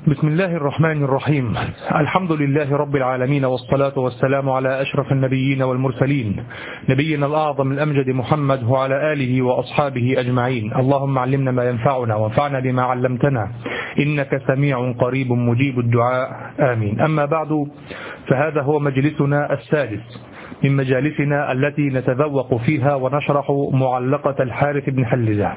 بسم الله الرحمن الرحيم. الحمد لله رب العالمين، والصلاة والسلام على أشرف النبيين والمرسلين، نبينا الأعظم الأمجد محمد وعلى آله وأصحابه أجمعين. اللهم علمنا ما ينفعنا وانفعنا بما علمتنا، إنك سميع قريب مجيب الدعاء، آمين. أما بعد، فهذا هو مجلسنا السادس من مجالسنا التي نتذوق فيها ونشرح معلقة الحارث بن حلزة.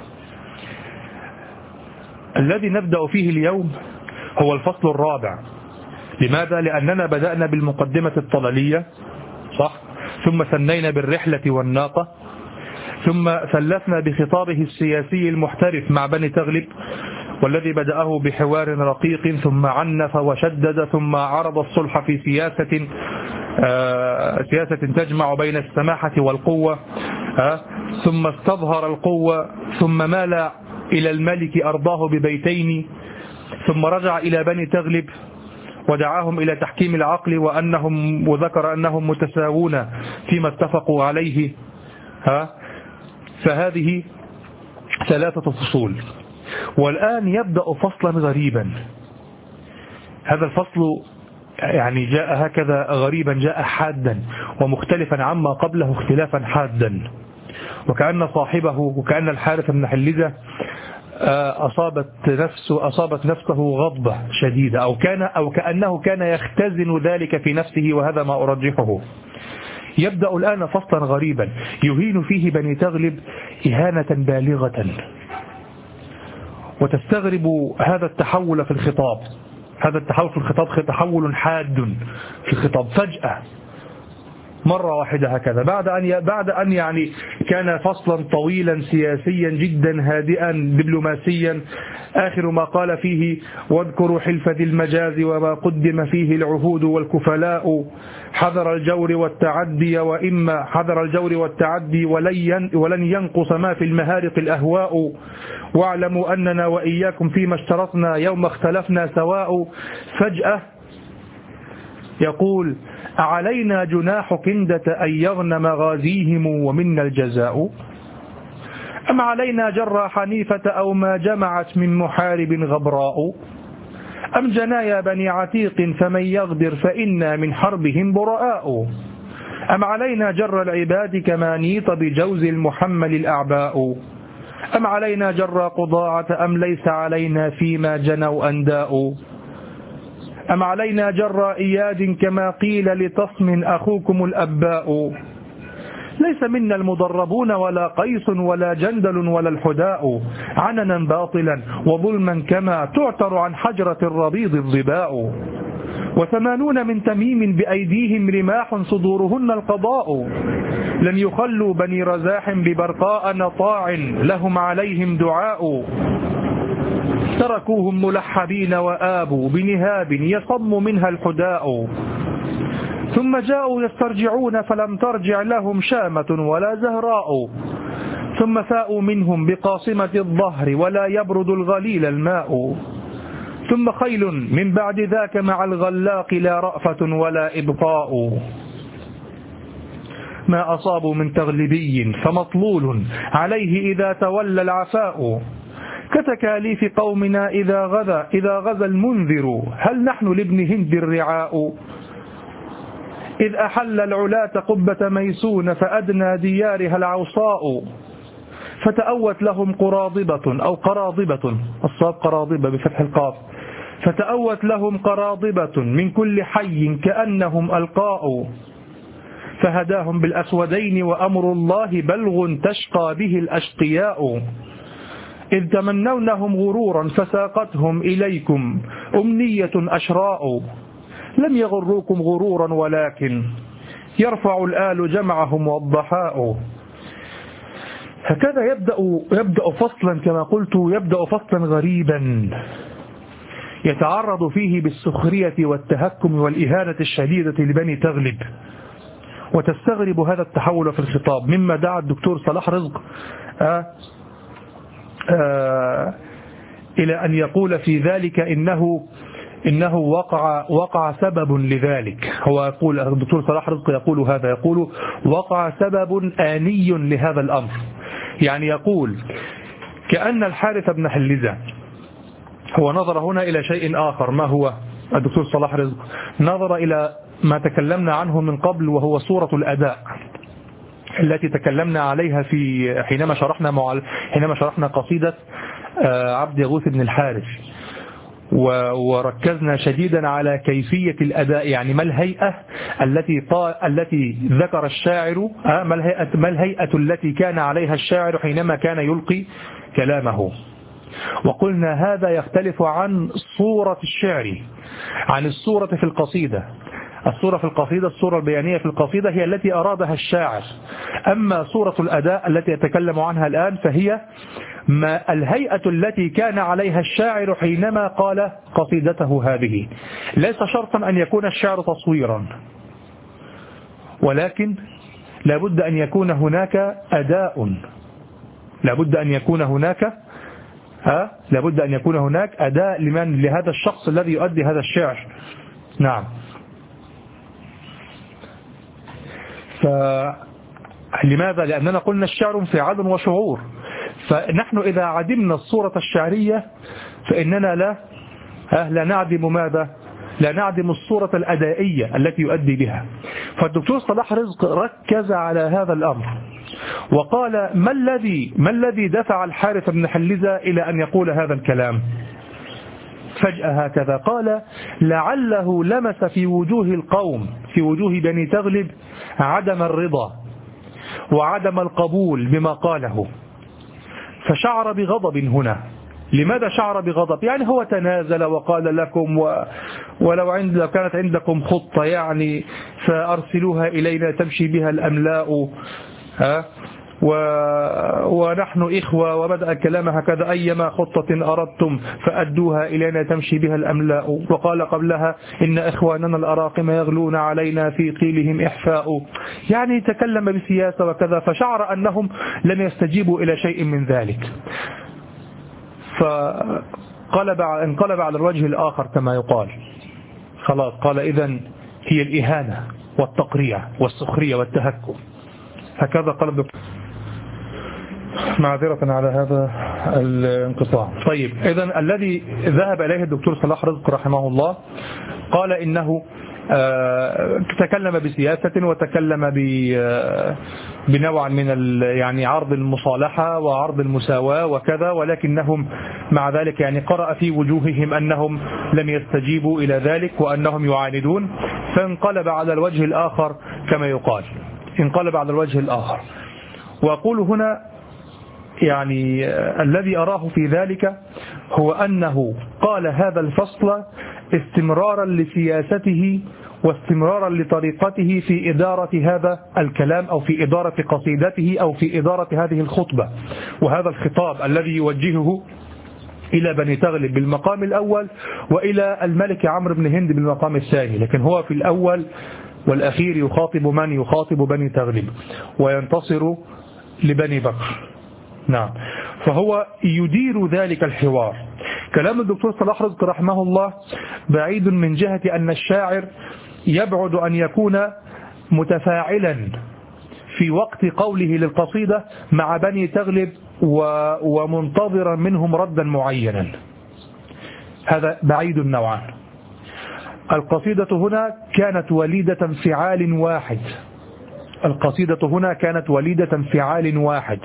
الذي نبدأ فيه اليوم هو الفصل الرابع. لماذا؟ لأننا بدأنا بالمقدمة الطلالية، صح؟ ثم ثنينا بالرحلة والناقة، ثم ثلثنا بخطابه السياسي المحترف مع بني تغلب، والذي بدأه بحوار رقيق ثم عنف وشدد، ثم عرض الصلح في سياسة تجمع بين السماحة والقوة، ثم استظهر القوة، ثم مال إلى الملك أرضاه ببيتين، ثم رجع إلى بني تغلب ودعاهم إلى تحكيم العقل وذكر أنهم متساوون فيما اتفقوا عليه. فهذه 3 فصول، والآن يبدأ فصلا غريبا. هذا الفصل يعني جاء هكذا غريبا، جاء حادا ومختلفا عما قبله اختلافا حادا، وكأن الحارث بن حلزة أصابت نفسه غضبة شديدة، أو كأنه كان يختزن ذلك في نفسه، وهذا ما أرجحه. يبدأ الآن فصلا غريبا يهين فيه بني تغلب إهانة بالغة، وتستغرب هذا التحول في الخطاب. هذا التحول في الخطاب تحول حاد في الخطاب فجأة مرة واحدة هكذا، بعد أن يعني كان فصلا طويلا سياسيا جدا هادئا دبلوماسيا، آخر ما قال فيه: واذكروا حلف ذي المجاز وما قدم فيه العهود والكفلاء، حذر الجور والتعدي، وإما حذر الجور والتعدي ولن ينقص ما في المهارق الأهواء، واعلموا أننا وإياكم فيما اشترطنا يوم اختلفنا سواء. فجأة يقول: أعلينا جناح كندة أن يغنم غازيهم ومنا الجزاء، أم علينا جرى حنيفة أو ما جمعت من محارب غبراء، أم جنايا بني عتيق فمن يغدر فإنا من حربهم براء، أم علينا جر العباد كما نيط بجوز المحمل الأعباء، أم علينا جر قضاعة أم ليس علينا فيما جنوا أنداء، أم علينا جر إياد كما قيل لتصم أخوكم الأباء، ليس منا المضربون ولا قيس ولا جندل ولا الحداء، عننا باطلا وظلما كما تعتر عن حجرة الربيض الظباء، 80 من تميم بأيديهم رماح صدورهن القضاء، لن يخلوا بني رزاح ببرقاء نطاع لهم عليهم دعاء، تركوهم ملحبين وآبوا بنهاب يصم منها الحداء، ثم جاءوا يسترجعون فلم ترجع لهم شامة ولا زهراء، ثم فاءوا منهم بقاصمة الظهر ولا يبرد الغليل الماء، ثم خيل من بعد ذاك مع الغلاق لا رأفة ولا إبطاء، ما أصابوا من تغلبي فمطلول عليه إذا تولى العفاء، كتكاليف قومنا إذا غزا المنذر هل نحن لابن هند الرعاء، إذ أحل العلاة قبة ميسون فأدنى ديارها العوصاء، فتأوت لهم قراضبة أو قراضبة، الصاد قراضبة بفتح القاف، فتأوت لهم قراضبة من كل حي كأنهم ألقاء، فهداهم بالأسودين وأمر الله بلغ تشقى به الأشقياء، إذ تمنونهم غرورا فساقتهم إليكم أمنية أشراء، لم يغروكم غرورا ولكن يرفع الآل جمعهم والضحاء. هكذا يبدأ فصلا، كما قلت يبدأ فصلا غريبا يتعرض فيه بالسخرية والتهكم والإهانة الشديدة لبني تغلب، وتستغرب هذا التحول في الخطاب، مما دعا الدكتور صلاح رزق إلى أن يقول في ذلك إنه وقع سبب لذلك. هو يقول، الدكتور صلاح رزق يقول هذا، يقول وقع سبب آني لهذا الأمر. يعني يقول كأن الحارث بن حلزة هو نظر هنا إلى شيء آخر. ما هو الدكتور صلاح رزق؟ نظر إلى ما تكلمنا عنه من قبل، وهو صورة الأداء التي تكلمنا عليها في حينما شرحنا قصيدة عبد يغوث بن الحارث، وركزنا شديدا على كيفية الأداء، يعني ما الهيئة التي ذكر الشاعر، ما الهيئة التي كان عليها الشاعر حينما كان يلقي كلامه. وقلنا هذا يختلف عن صورة الشعر، عن الصورة في القصيدة. الصورة في القصيدة، الصورة البيانية في القصيدة هي التي أرادها الشاعر. أما صورة الأداء التي يتكلم عنها الآن فهي ما الهيئة التي كان عليها الشاعر حينما قال قصيدته هذه. ليس شرطا أن يكون الشعر تصويرا، ولكن لابد أن يكون هناك أداء، لابد أن يكون هناك أداء لهذا الشخص الذي يؤدي هذا الشعر. نعم. لماذا؟ لأننا قلنا الشعر انفعال وشعور، فنحن إذا عدمنا الصورة الشعرية فإننا لا نعدم ماذا؟ لا نعدم الصورة الأدائية التي يؤدي بها. فالدكتور صلاح رزق ركز على هذا الأمر وقال ما الذي دفع الحارث بن حلزة إلى أن يقول هذا الكلام فجأة هكذا؟ قال لعله لمس في وجوه القوم، في وجوه بني تغلب، عدم الرضا وعدم القبول بما قاله، فشعر بغضب هنا. لماذا شعر بغضب؟ يعني هو تنازل وقال لكم لو كانت عندكم خطة يعني فأرسلوها إلينا تمشي بها الأملاء، ونحن إخوة، وبدأ كلام هكذا: أيما خطة أردتم فأدوها إلينا تمشي بها الأملاء. وقال قبلها: إن إخواننا الأراقم يغلون علينا في قيلهم إحفاء. يعني تكلم بسياسة وكذا، فشعر أنهم لم يستجيبوا إلى شيء من ذلك، انقلب على الوجه الآخر كما يقال. خلاص، قال إذن هي الإهانة والتقريع والسخرية والتهكم. هكذا قال معذرة على هذا الانقطاع. طيب، إذن الذي ذهب إليه الدكتور صلاح رزق رحمه الله قال إنه تكلم بسياسة وتكلم بنوع من يعني عرض المصالحة وعرض المساواة وكذا، ولكنهم مع ذلك يعني قرأ في وجوههم أنهم لم يستجيبوا إلى ذلك وأنهم يعاندون، فانقلب على الوجه الآخر كما يقال، انقلب على الوجه الآخر. وأقول هنا يعني الذي أراه في ذلك هو أنه قال هذا الفصل استمرارا لسياسته واستمرارا لطريقته في إدارة هذا الكلام، أو في إدارة قصيدته، أو في إدارة هذه الخطبة وهذا الخطاب الذي يوجهه إلى بني تغلب بالمقام الأول، وإلى الملك عمرو بن هند بالمقام الثاني. لكن هو في الأول والأخير يخاطب من؟ يخاطب بني تغلب وينتصر لبني بكر. نعم، فهو يدير ذلك الحوار. كلام الدكتور صلاح رزق رحمه الله بعيد من جهة أن الشاعر يبعد أن يكون متفاعلا في وقت قوله للقصيدة مع بني تغلب ومنتظرا منهم ردا معينا، هذا بعيد نوعا. القصيدة هنا كانت وليدة انفعال واحد، القصيدة هنا كانت وليدة انفعال واحد،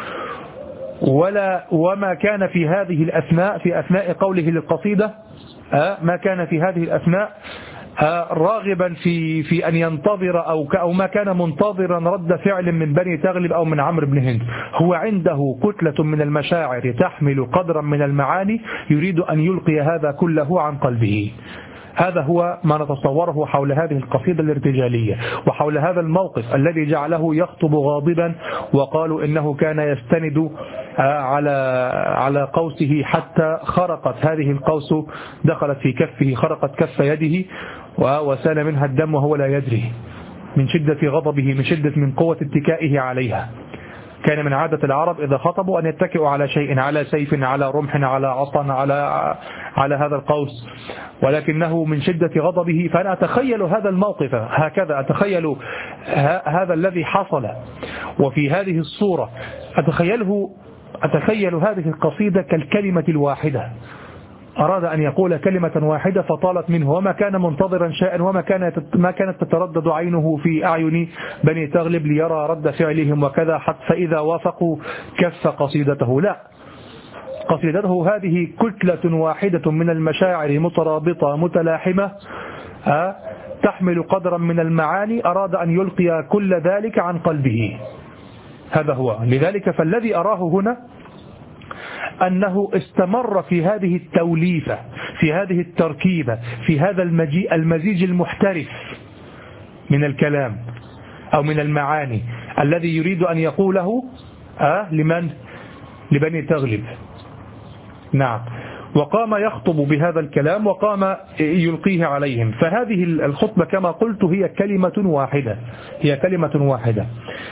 وما كان في هذه الأثناء، في أثناء قوله للقصيدة، ما كان في هذه الأثناء راغبا في أن ينتظر أو ما كان منتظرا رد فعل من بني تغلب أو من عمرو بن هند. هو عنده كتلة من المشاعر تحمل قدرا من المعاني يريد أن يلقي هذا كله عن قلبه. هذا هو ما نتصوره حول هذه القصيدة الارتجالية، وحول هذا الموقف الذي جعله يخطب غاضبا، وقالوا إنه كان يستند على قوسه حتى خرقت هذه القوس، دخلت في كفه، خرقت كف يده وسال منها الدم وهو لا يدري، من شدة غضبه، من قوة اتكائه عليها. كان من عادة العرب إذا خطبوا أن يتكئوا على شيء، على سيف، على رمح، على عصا، على هذا القوس، ولكنه من شدة غضبه. فأنا أتخيل هذا الموقف هكذا، أتخيل هذا الذي حصل وفي هذه الصورة، أتخيل هذه القصيدة كالكلمة الواحدة، أراد أن يقول كلمة واحدة فطالت منه، وما كان منتظرا شيئا، ما كانت تتردد عينه في أعين بني تغلب ليرى رد فعلهم وكذا، حتى فإذا وافقوا كف قصيدته. لا، قصيدته هذه كتلة واحدة من المشاعر مترابطة متلاحمة تحمل قدرا من المعاني، أراد أن يلقي كل ذلك عن قلبه. هذا هو. لذلك فالذي أراه هنا أنه استمر في هذه التوليفة، في هذه التركيبة، في هذا المزيج المحترف من الكلام أو من المعاني الذي يريد أن يقوله لمن؟ لبني تغلب. نعم. وقام يخطب بهذا الكلام وقام يلقيه عليهم. فهذه الخطبة كما قلت هي كلمة واحدة، هي كلمة واحدة.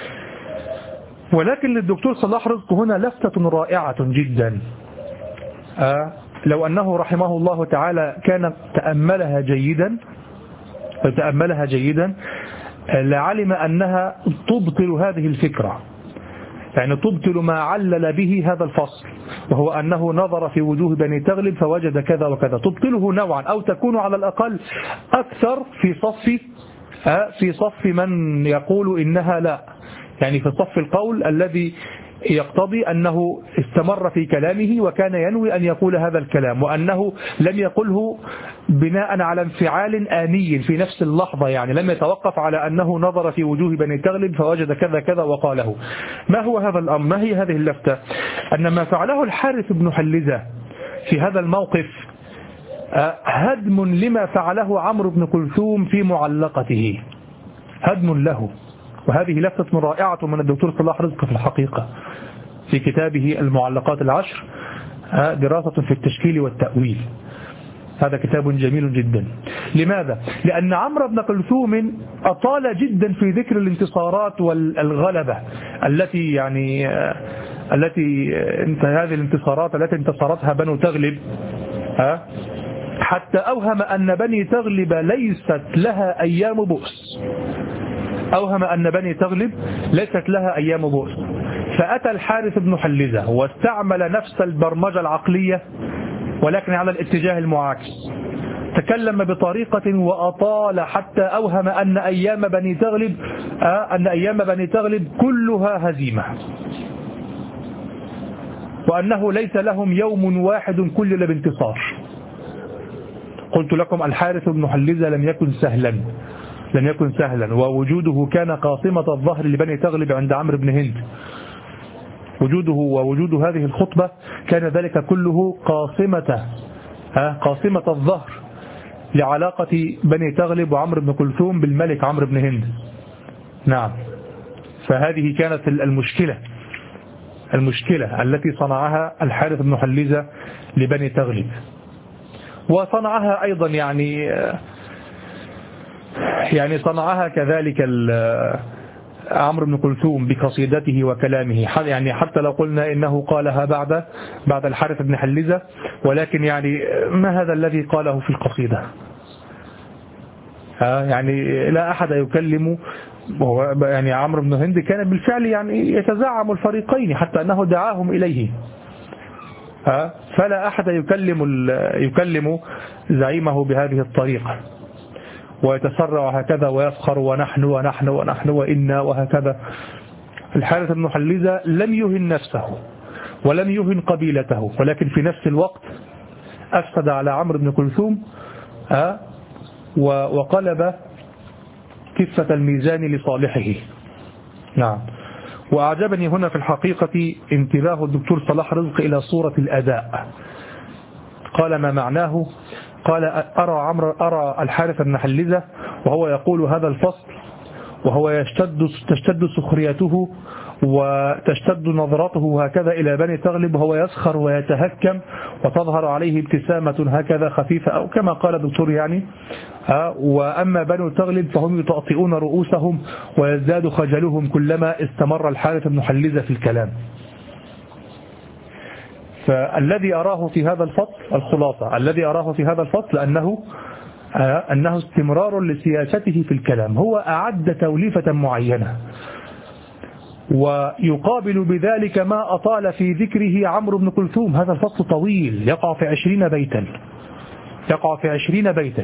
ولكن للدكتور صلاح رزق هنا لفتة رائعة جدا، لو أنه رحمه الله تعالى كان تأملها جيدا لعلم أنها تبطل هذه الفكرة، يعني تبطل ما علل به هذا الفصل، وهو أنه نظر في وجوه بني تغلب فوجد كذا وكذا. تبطله نوعا أو تكون على الأقل أكثر في صف من يقول إنها لا، يعني في صف القول الذي يقتضي أنه استمر في كلامه وكان ينوي أن يقول هذا الكلام، وأنه لم يقله بناء على انفعال آني في نفس اللحظة، يعني لم يتوقف على أنه نظر في وجوه بني تغلب فوجد كذا كذا وقاله. ما هو هذا الأمر؟ ما هي هذه اللفتة؟ أن ما فعله الحارث بن حلزة في هذا الموقف هدم لما فعله عمرو بن كلثوم في معلقته، هدم له. وهذه لفتة رائعة من الدكتور صلاح رزق في الحقيقة في كتابه المعلقات العشر، دراسة في التشكيل والتأويل. هذا كتاب جميل جدا. لماذا؟ لأن عمرو بن كلثوم أطال جدا في ذكر الانتصارات والغلبة التي هذه الانتصارات التي انتصرتها بنو تغلب، حتى أوهم أن بني تغلب ليست لها أيام بؤس، أوهم أن بني تغلب ليست لها أيام بؤس. فأتى الحارث بن حلزة واستعمل نفس البرمجة العقلية ولكن على الاتجاه المعاكس، تكلم بطريقة وأطال حتى أوهم أن أيام بني تغلب كلها هزيمة، وأنه ليس لهم يوم واحد كلل بانتصار. قلت لكم الحارث بن حلزة لم يكن سهلا، ووجوده كان قاصمة الظهر لبني تغلب عند عمرو بن هند. ووجود هذه الخطبة كان ذلك كله قاصمة الظهر لعلاقة بني تغلب وعمرو بن كلثوم بالملك عمرو بن هند. نعم. فهذه كانت المشكلة التي صنعها الحارث بن حلزة لبني تغلب، وصنعها أيضا يعني صنعها كذلك عمرو بن كلثوم بقصيدته وكلامه، يعني حتى لو قلنا إنه قالها بعد الحارث بن حلزة، ولكن يعني ما هذا الذي قاله في القصيدة؟ يعني لا أحد يكلم، يعني عمرو بن هند كان بالفعل يعني يتزعم الفريقين حتى أنه دعاهم إليه، فلا أحد يكلم زعيمه بهذه الطريقة ويتسرع هكذا ويفخر ونحن ونحن ونحن وإنا وهكذا. الحارث بن حلزة لم يهن نفسه ولم يهن قبيلته، ولكن في نفس الوقت أفسد على عمرو بن كلثوم وقلب كفة الميزان لصالحه. نعم. وأعجبني هنا في الحقيقة انتباه الدكتور صلاح رزق إلى صورة الأداء. قال ما معناه؟ قال أرى الحارث بن حلزة وهو يقول هذا الفصل وهو تشتد سخريته وتشتد نظرته هكذا إلى بني تغلب، وهو يسخر ويتهكم وتظهر عليه ابتسامة هكذا خفيفة، أو كما قال الدكتور يعني وأما بنو تغلب فهم يطأطئون رؤوسهم ويزداد خجلهم كلما استمر الحارث بن حلزة في الكلام. فالذي أراه في هذا الفصل، الخلاصة الذي أراه في هذا الفصل أنه استمرار لسياسته في الكلام. هو أعد توليفة معينة ويقابل بذلك ما أطال في ذكره عمرو بن كلثوم. هذا الفصل طويل يقع في 20 بيتا، يقع في 20 بيتا.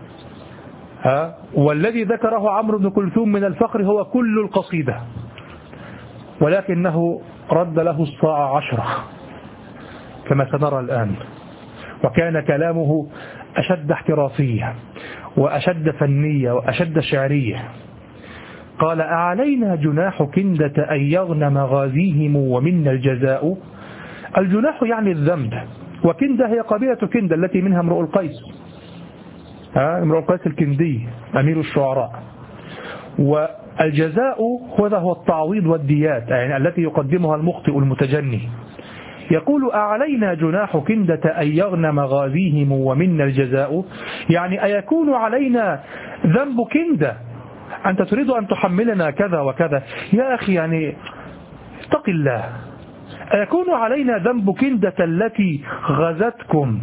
والذي ذكره عمرو بن كلثوم من الفقر هو كل القصيدة، ولكنه رد له الصاع 10 كما سنرى الآن. وكان كلامه أشد احترافية وأشد فنية وأشد شعرية. قال: أعلينا جناح كندة أن يغنم غازيهم ومنا الجزاء. الجناح يعني الذنب، وكندة هي قبيلة كندة التي منها امرؤ القيس، امرؤ القيس الكندي أمير الشعراء. والجزاء هو التعويض والديات، يعني التي يقدمها المخطئ المتجني. يقول: أعلينا جناح كندة أن يغنم غازيهم ومنا الجزاء، يعني أيكون علينا ذنب كندة؟ أنت تريد أن تحملنا كذا وكذا يا أخي، يعني اتق الله. أيكون علينا ذنب كندة التي غزتكم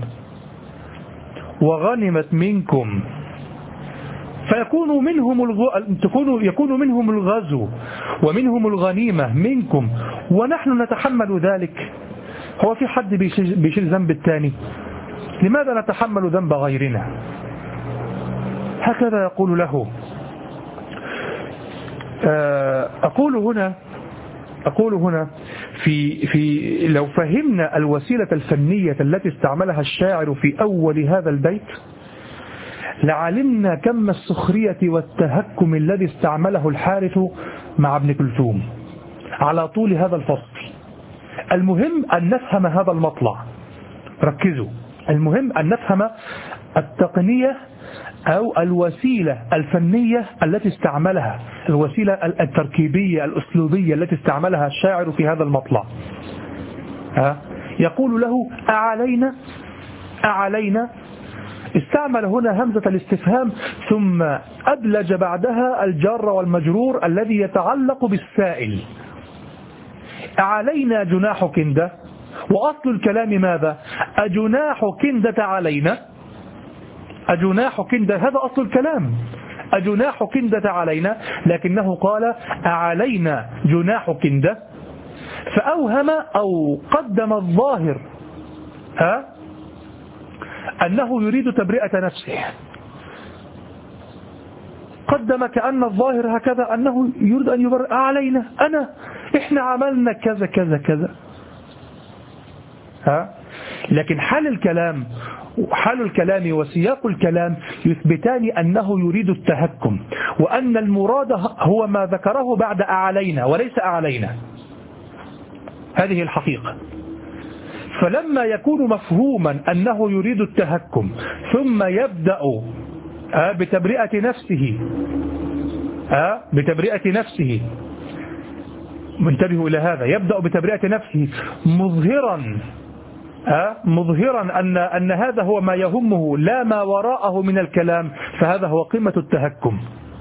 وغنمت منكم، فيكون يكون منهم الغزو ومنهم الغنيمة منكم ونحن نتحمل ذلك؟ هو في حد بيشيل ذنب الثاني؟ لماذا نتحمل ذنب غيرنا؟ هكذا يقول له. أقول هنا في لو فهمنا الوسيلة الفنية التي استعملها الشاعر في أول هذا البيت لعلمنا كم السخرية والتهكم الذي استعمله الحارث مع ابن كلثوم على طول هذا الفصل. المهم أن نفهم هذا المطلع، ركزوا، المهم أن نفهم التقنية أو الوسيلة الفنية التي استعملها، الوسيلة التركيبية الأسلوبية التي استعملها الشاعر في هذا المطلع. يقول له: أعلينا. استعمل هنا همزة الاستفهام ثم أدلج بعدها الجار والمجرور الذي يتعلق بالسائل. أعلينا جناح كندة، وأصل الكلام ماذا؟ أجناح كندة علينا، أجناح كندة، هذا أصل الكلام، أجناح كندة علينا، لكنه قال أعلينا جناح كندة، فأوهم أو قدم الظاهر أنه يريد تبرئة نفسه، قدم كأن الظاهر هكذا أنه يريد أن يبرئ علينا، إحنا عملنا كذا كذا كذا. لكن حال الكلام وسياق الكلام يثبتان أنه يريد التهكم، وأن المراد هو ما ذكره بعد أعلينا وليس أعلينا. هذه الحقيقة. فلما يكون مفهوما أنه يريد التهكم ثم يبدأ بتبرئة نفسه، منتبه إلى هذا، يبدأ بتبرئة نفسه مظهرا أن هذا هو ما يهمه لا ما وراءه من الكلام، فهذا هو قمة التهكم.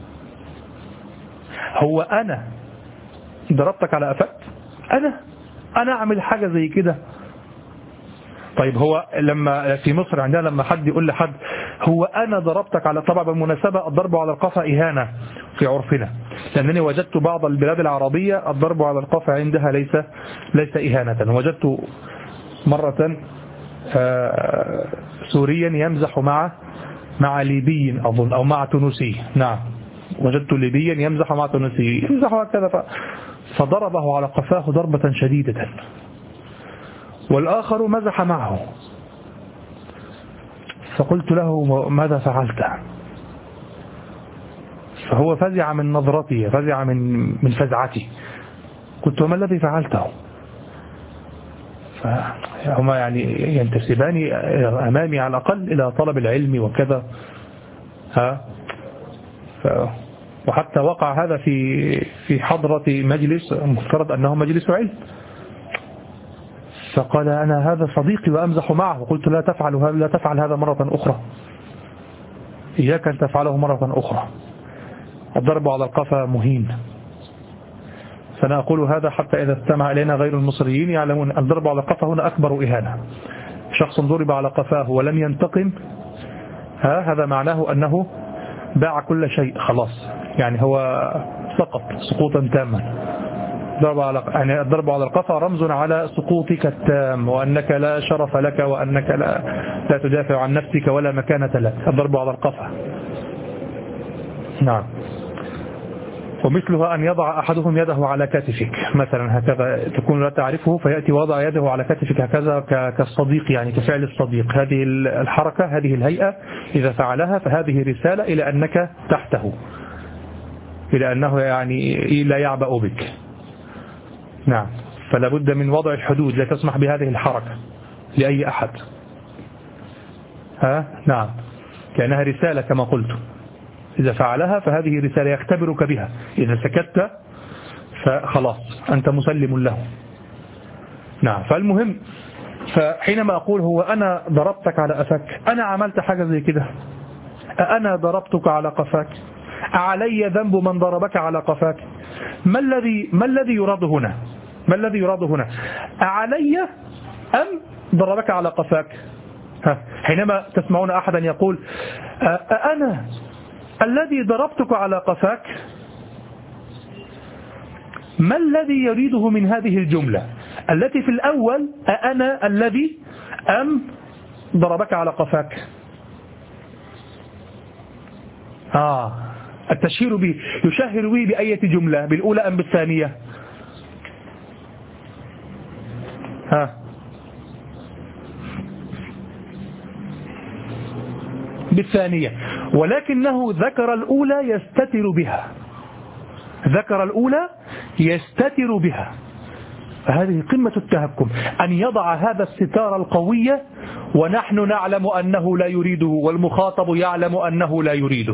هو أنا ضربتك على قفاك؟ أنا أعمل حاجة زي كده؟ طيب هو لما في مصر عندنا لما حد يقول لحد هو أنا ضربتك على، طبعا بالمناسبة الضرب على القفا إهانة في عرفنا، لأنني وجدت بعض البلاد العربية الضرب على القفا عندها ليس إهانة. وجدت مرة سوريا يمزح مع ليبي أظن أو مع تونسي، نعم وجدت ليبيا يمزح مع تونسي، يمزح هكذا، فضربه على قفاه ضربة شديدة، والآخر مزح معه، فقلت له ماذا فعلت؟ فهو فزع من نظرتي، فزع من فزعتي. قلت: وما الذي فعلته؟ فهما يعني ينتسبان أمامي على الأقل إلى طلب العلم وكذا، وحتى وقع هذا في حضرة مجلس مفترض أنه مجلس علم. فقال: أنا هذا صديقي وأمزح معه. قلت: لا تفعل هذا مرة أخرى، إياك أن تفعله مرة أخرى، الضرب على القفا مهين. فأنا أقول هذا حتى إذا استمع إلينا غير المصريين يعلمون الضرب على القفا هنا أكبر إهانة. شخص ضرب على قفاه ولم ينتقم، هذا معناه أنه باع كل شيء خلاص، يعني هو سقط سقوطا تاما. يعني الضرب على القفا رمز على سقوطك التام، وأنك لا شرف لك، وأنك لا تدافع عن نفسك ولا مكانة لك. الضرب على القفا. نعم. ومثلها أن يضع أحدهم يده على كتفك مثلا، هكذا تكون لا تعرفه فيأتي وضع يده على كتفك هكذا كالصديق، يعني كفعل الصديق. هذه الحركة، هذه الهيئة إذا فعلها فهذه رسالة إلى أنك تحته، إلى أنه يعني لا يعبأ بك. نعم. فلا بد من وضع الحدود، لا تسمح بهذه الحركة لأي أحد. نعم، كأنها رسالة كما قلت. إذا فعلها فهذه رسالة يختبرك بها، إذا سكت فخلاص أنت مسلم له. نعم. فالمهم، فحينما أقول هو أنا ضربتك على قفاك، أنا عملت حاجة زي كده؟ أنا ضربتك على قفاك؟ علي ذنب من ضربك على قفاك؟ ما الذي يراد هنا؟ ما الذي يراد هنا؟ علي أم ضربك على قفاك؟ حينما تسمعون أحدا يقول أنا الذي ضربتك على قفاك، ما الذي يريده من هذه الجملة التي في الأول أنا الذي أم ضربك على قفاك؟ التشهير به، يشهر به بأية جملة، بالأولى أم بالثانية؟ بالثانية، ولكنه ذكر الأولى يستتر بها، ذكر الأولى يستتر بها. فهذه قمة التهكم، أن يضع هذا الستار القوي ونحن نعلم أنه لا يريده، والمخاطب يعلم أنه لا يريده.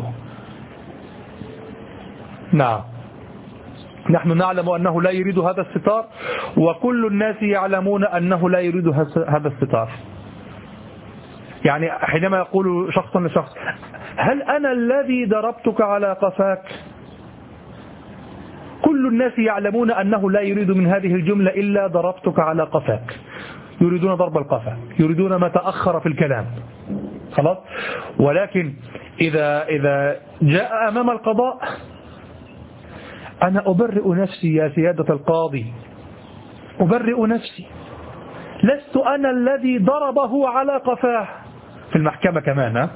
نعم، نحن نعلم أنه لا يريد هذا الستار، وكل الناس يعلمون أنه لا يريد هذا الستار. يعني حينما يقول شخص لشخص هل أنا الذي ضربتك على قفاك، كل الناس يعلمون أنه لا يريد من هذه الجملة إلا ضربتك على قفاك، يريدون ضرب القفا، يريدون ما تأخر في الكلام، خلاص. ولكن إذا جاء أمام القضاء، أنا أبرئ نفسي يا سيادة القاضي، أبرئ نفسي، لست أنا الذي ضربه على قفاه، في المحكمة كمان.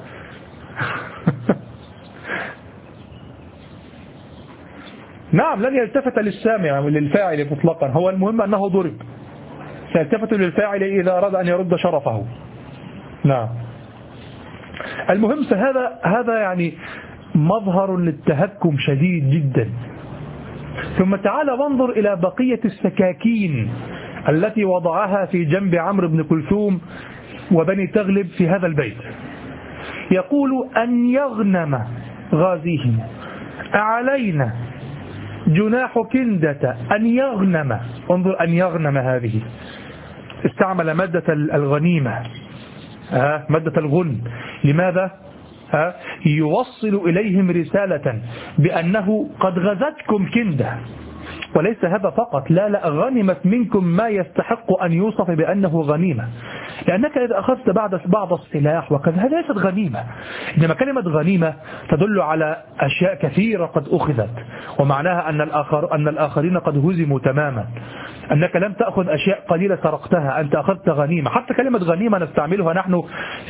نعم، لن يلتفت للسامع للفاعل مطلقا، هو المهم أنه ضرب، سيلتفت للفاعل إذا أراد أن يرد شرفه. نعم. المهم، فهذا يعني مظهر للتهكم شديد جدا. ثم تعال وانظر إلى بقية السكاكين التي وضعها في جنب عمرو بن كلثوم وبني تغلب في هذا البيت. يقول أن يغنم غازيهم، علينا جناح كندة أن يغنم. انظر، أن يغنم هذه استعمل مادة الغنيمة، مادة الغن. لماذا؟ يوصل إليهم رسالة بأنه قد غزتكم كندة، وليس هذا فقط، لا غنمت منكم ما يستحق أن يوصف بأنه غنيمة، لأنك إذا أخذت بعض السلاح وكذا، هذا ليست غنيمة. إنما كلمة غنيمة تدل على أشياء كثيرة قد أخذت، ومعناها أن الآخرين قد هزموا تماما، أنك لم تأخذ أشياء قليلة سرقتها، أنت أخذت غنيمة. حتى كلمة غنيمة نستعملها نحن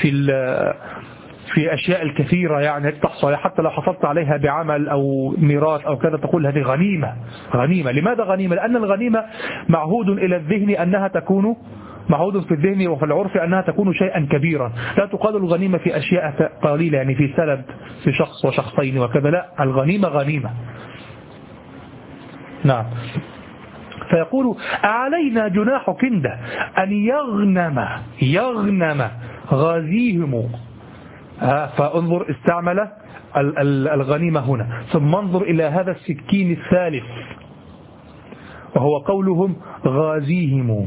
في أشياء الكثيرة، يعني تحصل حتى لو حصلت عليها بعمل أو ميراث أو كذا، تقول هذه غنيمة. غنيمة، لماذا غنيمة؟ لأن الغنيمة معهود إلى الذهن أنها تكون، معهود في الذهن وفي العرف أنها تكون شيئا كبيرا. لا تقال الغنيمة في أشياء قليلة، يعني في سلب في شخص وشخصين وكذا، لا، الغنيمة غنيمة. نعم. فيقول علينا جناح كندة أن يغنم غازيهم. فانظر، استعمل الغنيمة هنا. ثم انظر إلى هذا السكين الثالث، وهو قولهم غازيهم.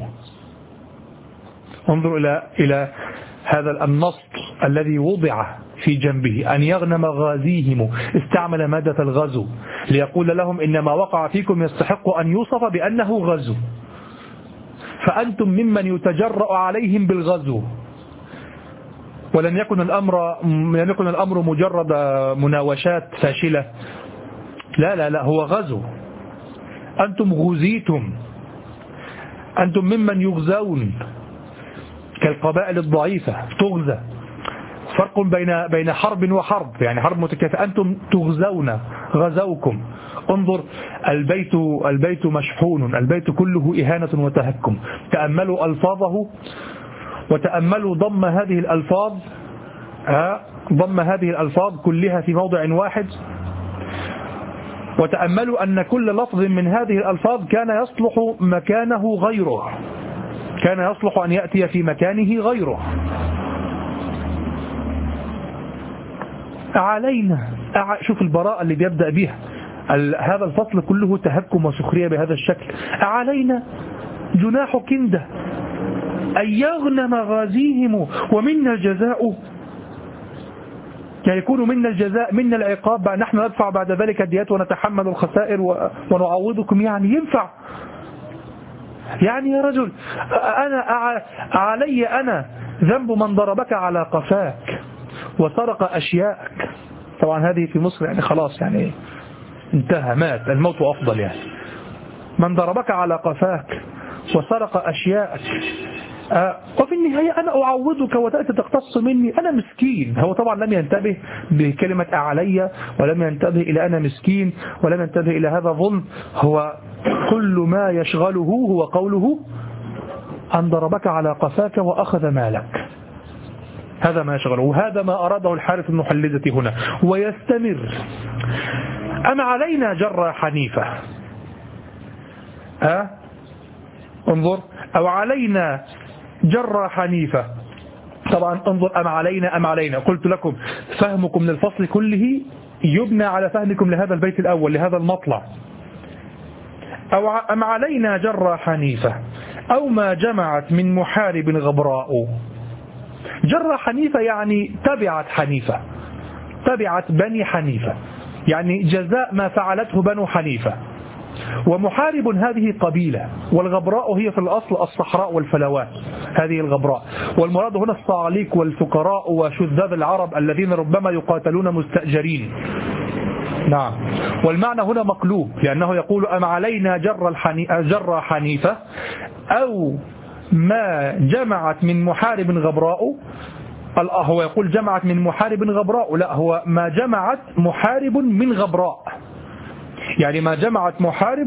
انظر إلى هذا النص الذي وضع في جنبه، أن يغنم غازيهم، استعمل مادة الغزو ليقول لهم إنما وقع فيكم يستحق أن يوصف بأنه غزو، فأنتم ممن يتجرأ عليهم بالغزو، ولن يكن الأمر مجرد مناوشات فاشلة. لا لا لا، هو غزو. أنتم غزيتم، أنتم ممن يغزون كالقبائل الضعيفة تغزى. فرق بين حرب وحرب، يعني حرب متكافئة، أنتم تغزون، غزوكم. انظر، البيت مشحون، البيت كله إهانة وتهكم. تأملوا ألفاظه وتأملوا ضم هذه الألفاظ كلها في موضع واحد، وتأملوا أن كل لفظ من هذه الألفاظ كان يصلح مكانه غيره، كان يصلح أن يأتي في مكانه غيره. علينا، شوف البراءة اللي بيبدأ بها هذا الفصل كله تهكم وسخرية بهذا الشكل. علينا جناح كندة أن يغنم غازيهم ومنا الجزاء، يعني يكون منا الجزاء، منا العقاب، نحن ندفع بعد ذلك الديات ونتحمل الخسائر ونعوضكم. يعني ينفع؟ يعني يا رجل، علي أنا ذنب من ضربك على قفاك وسرق أشياءك. طبعا هذه في مصر يعني خلاص، يعني انتهى، مات، الموت أفضل. يعني من ضربك على قفاك وسرق أشياءك، وفي النهاية أنا أعوضك وتأتي تقتص مني، أنا مسكين. هو طبعا لم ينتبه بكلمة علي، ولم ينتبه إلى أنا مسكين، ولم ينتبه إلى هذا ظلم. هو كل ما يشغله هو قوله أن ضربك على قفاك وأخذ مالك، هذا ما يشغله، وهذا ما أراده الحارث بن حلزة هنا. ويستمر: أم علينا جرى حنيفة، انظر، أو علينا جرى حنيفة. طبعا انظر، أم علينا، قلت لكم فهمكم للفصل كله يبنى على فهمكم لهذا البيت الأول، لهذا المطلع. أو أم علينا جرى حنيفة أو ما جمعت من محارب غبراء. جرى حنيفة يعني تبعت حنيفة، تبعت بني حنيفة، يعني جزاء ما فعلته بنو حنيفة. ومحارب هذه قبيلة، والغبراء هي في الأصل الصحراء والفلوات، هذه الغبراء. والمراد هنا الصعاليك والفقراء وشذاذ العرب الذين ربما يقاتلون مستأجرين. نعم، والمعنى هنا مقلوب، لأنه يقول أم علينا جرى حنيفة أو ما جمعت من محارب غبراء. هو يقول جمعت من محارب غبراء، لا، هو ما جمعت محارب من غبراء، يعني ما جمعت محارب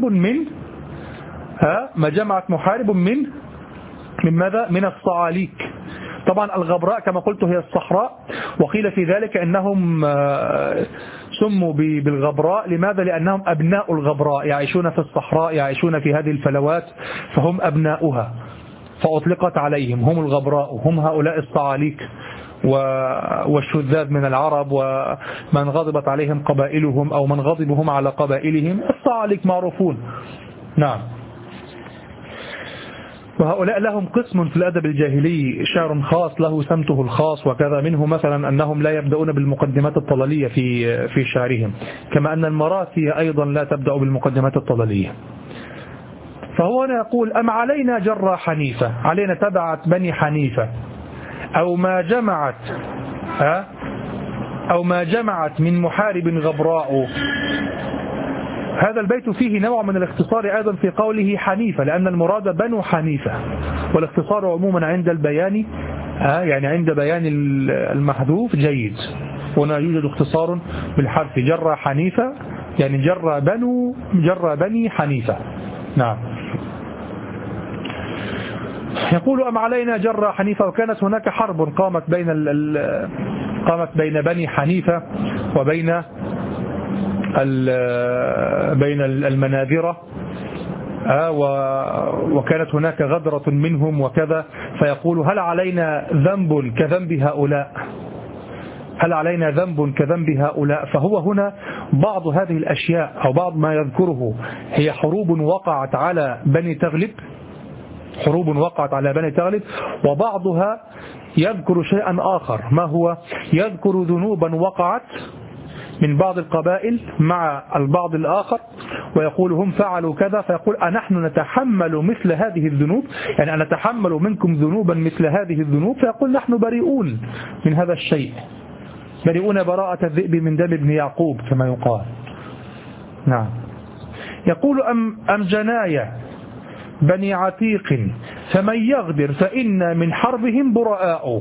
من ماذا؟ من الصعاليك. طبعا الغبراء كما قلت هي الصحراء، وقيل في ذلك أنهم سموا بالغبراء. لماذا؟ لأنهم أبناء الغبراء، يعيشون في الصحراء، يعيشون في هذه الفلوات، فهم أبناؤها، فأطلقت عليهم، هم الغبراء، هم هؤلاء الصعاليك والشذاذ من العرب، ومن غضبت عليهم قبائلهم أو من غضبهم على قبائلهم، الصعاليك معروفون. نعم، وهؤلاء لهم قسم في الأدب الجاهلي، شعر خاص له سمته الخاص وكذا، منه مثلا أنهم لا يبدأون بالمقدمات الطلالية في شعرهم، كما أن المراسي أيضا لا تبدأ بالمقدمات الطلالية. فهو هنا يقول أم علينا جرى حنيفة، علينا تبعت بني حنيفة، أو ما جمعت من محارب غبراء. هذا البيت فيه نوع من الاختصار أيضا في قوله حنيفة، لأن المراد بنو حنيفة، والاختصار عموما عند البيان يعني عند بيان المحذوف جيد. هنا يوجد اختصار بالحرف، جرى حنيفة يعني جرى بني حنيفة. نعم، يقول أم علينا جرى حنيفة. وكانت هناك حرب قامت بين بني حنيفة وبين المناذرة، وكانت هناك غدرة منهم وكذا. فيقول هل علينا ذنب كذنب هؤلاء، هل علينا ذنب كذنب هؤلاء. فهو هنا بعض هذه الأشياء أو بعض ما يذكره هي حروب وقعت على بني تغلب، وبعضها يذكر شيئا آخر. ما هو؟ يذكر ذنوبا وقعت من بعض القبائل مع البعض الآخر، ويقول هم فعلوا كذا، فيقول أنحن نتحمل مثل هذه الذنوب، يعني أنا نتحمل منكم ذنوبا مثل هذه الذنوب، فيقول نحن بريئون من هذا الشيء، بريئون براءة الذئب من دم ابن يعقوب كما يقال. نعم، يقول أم جنايا بني عتيق فمن يغدر فإنا من حربهم براء.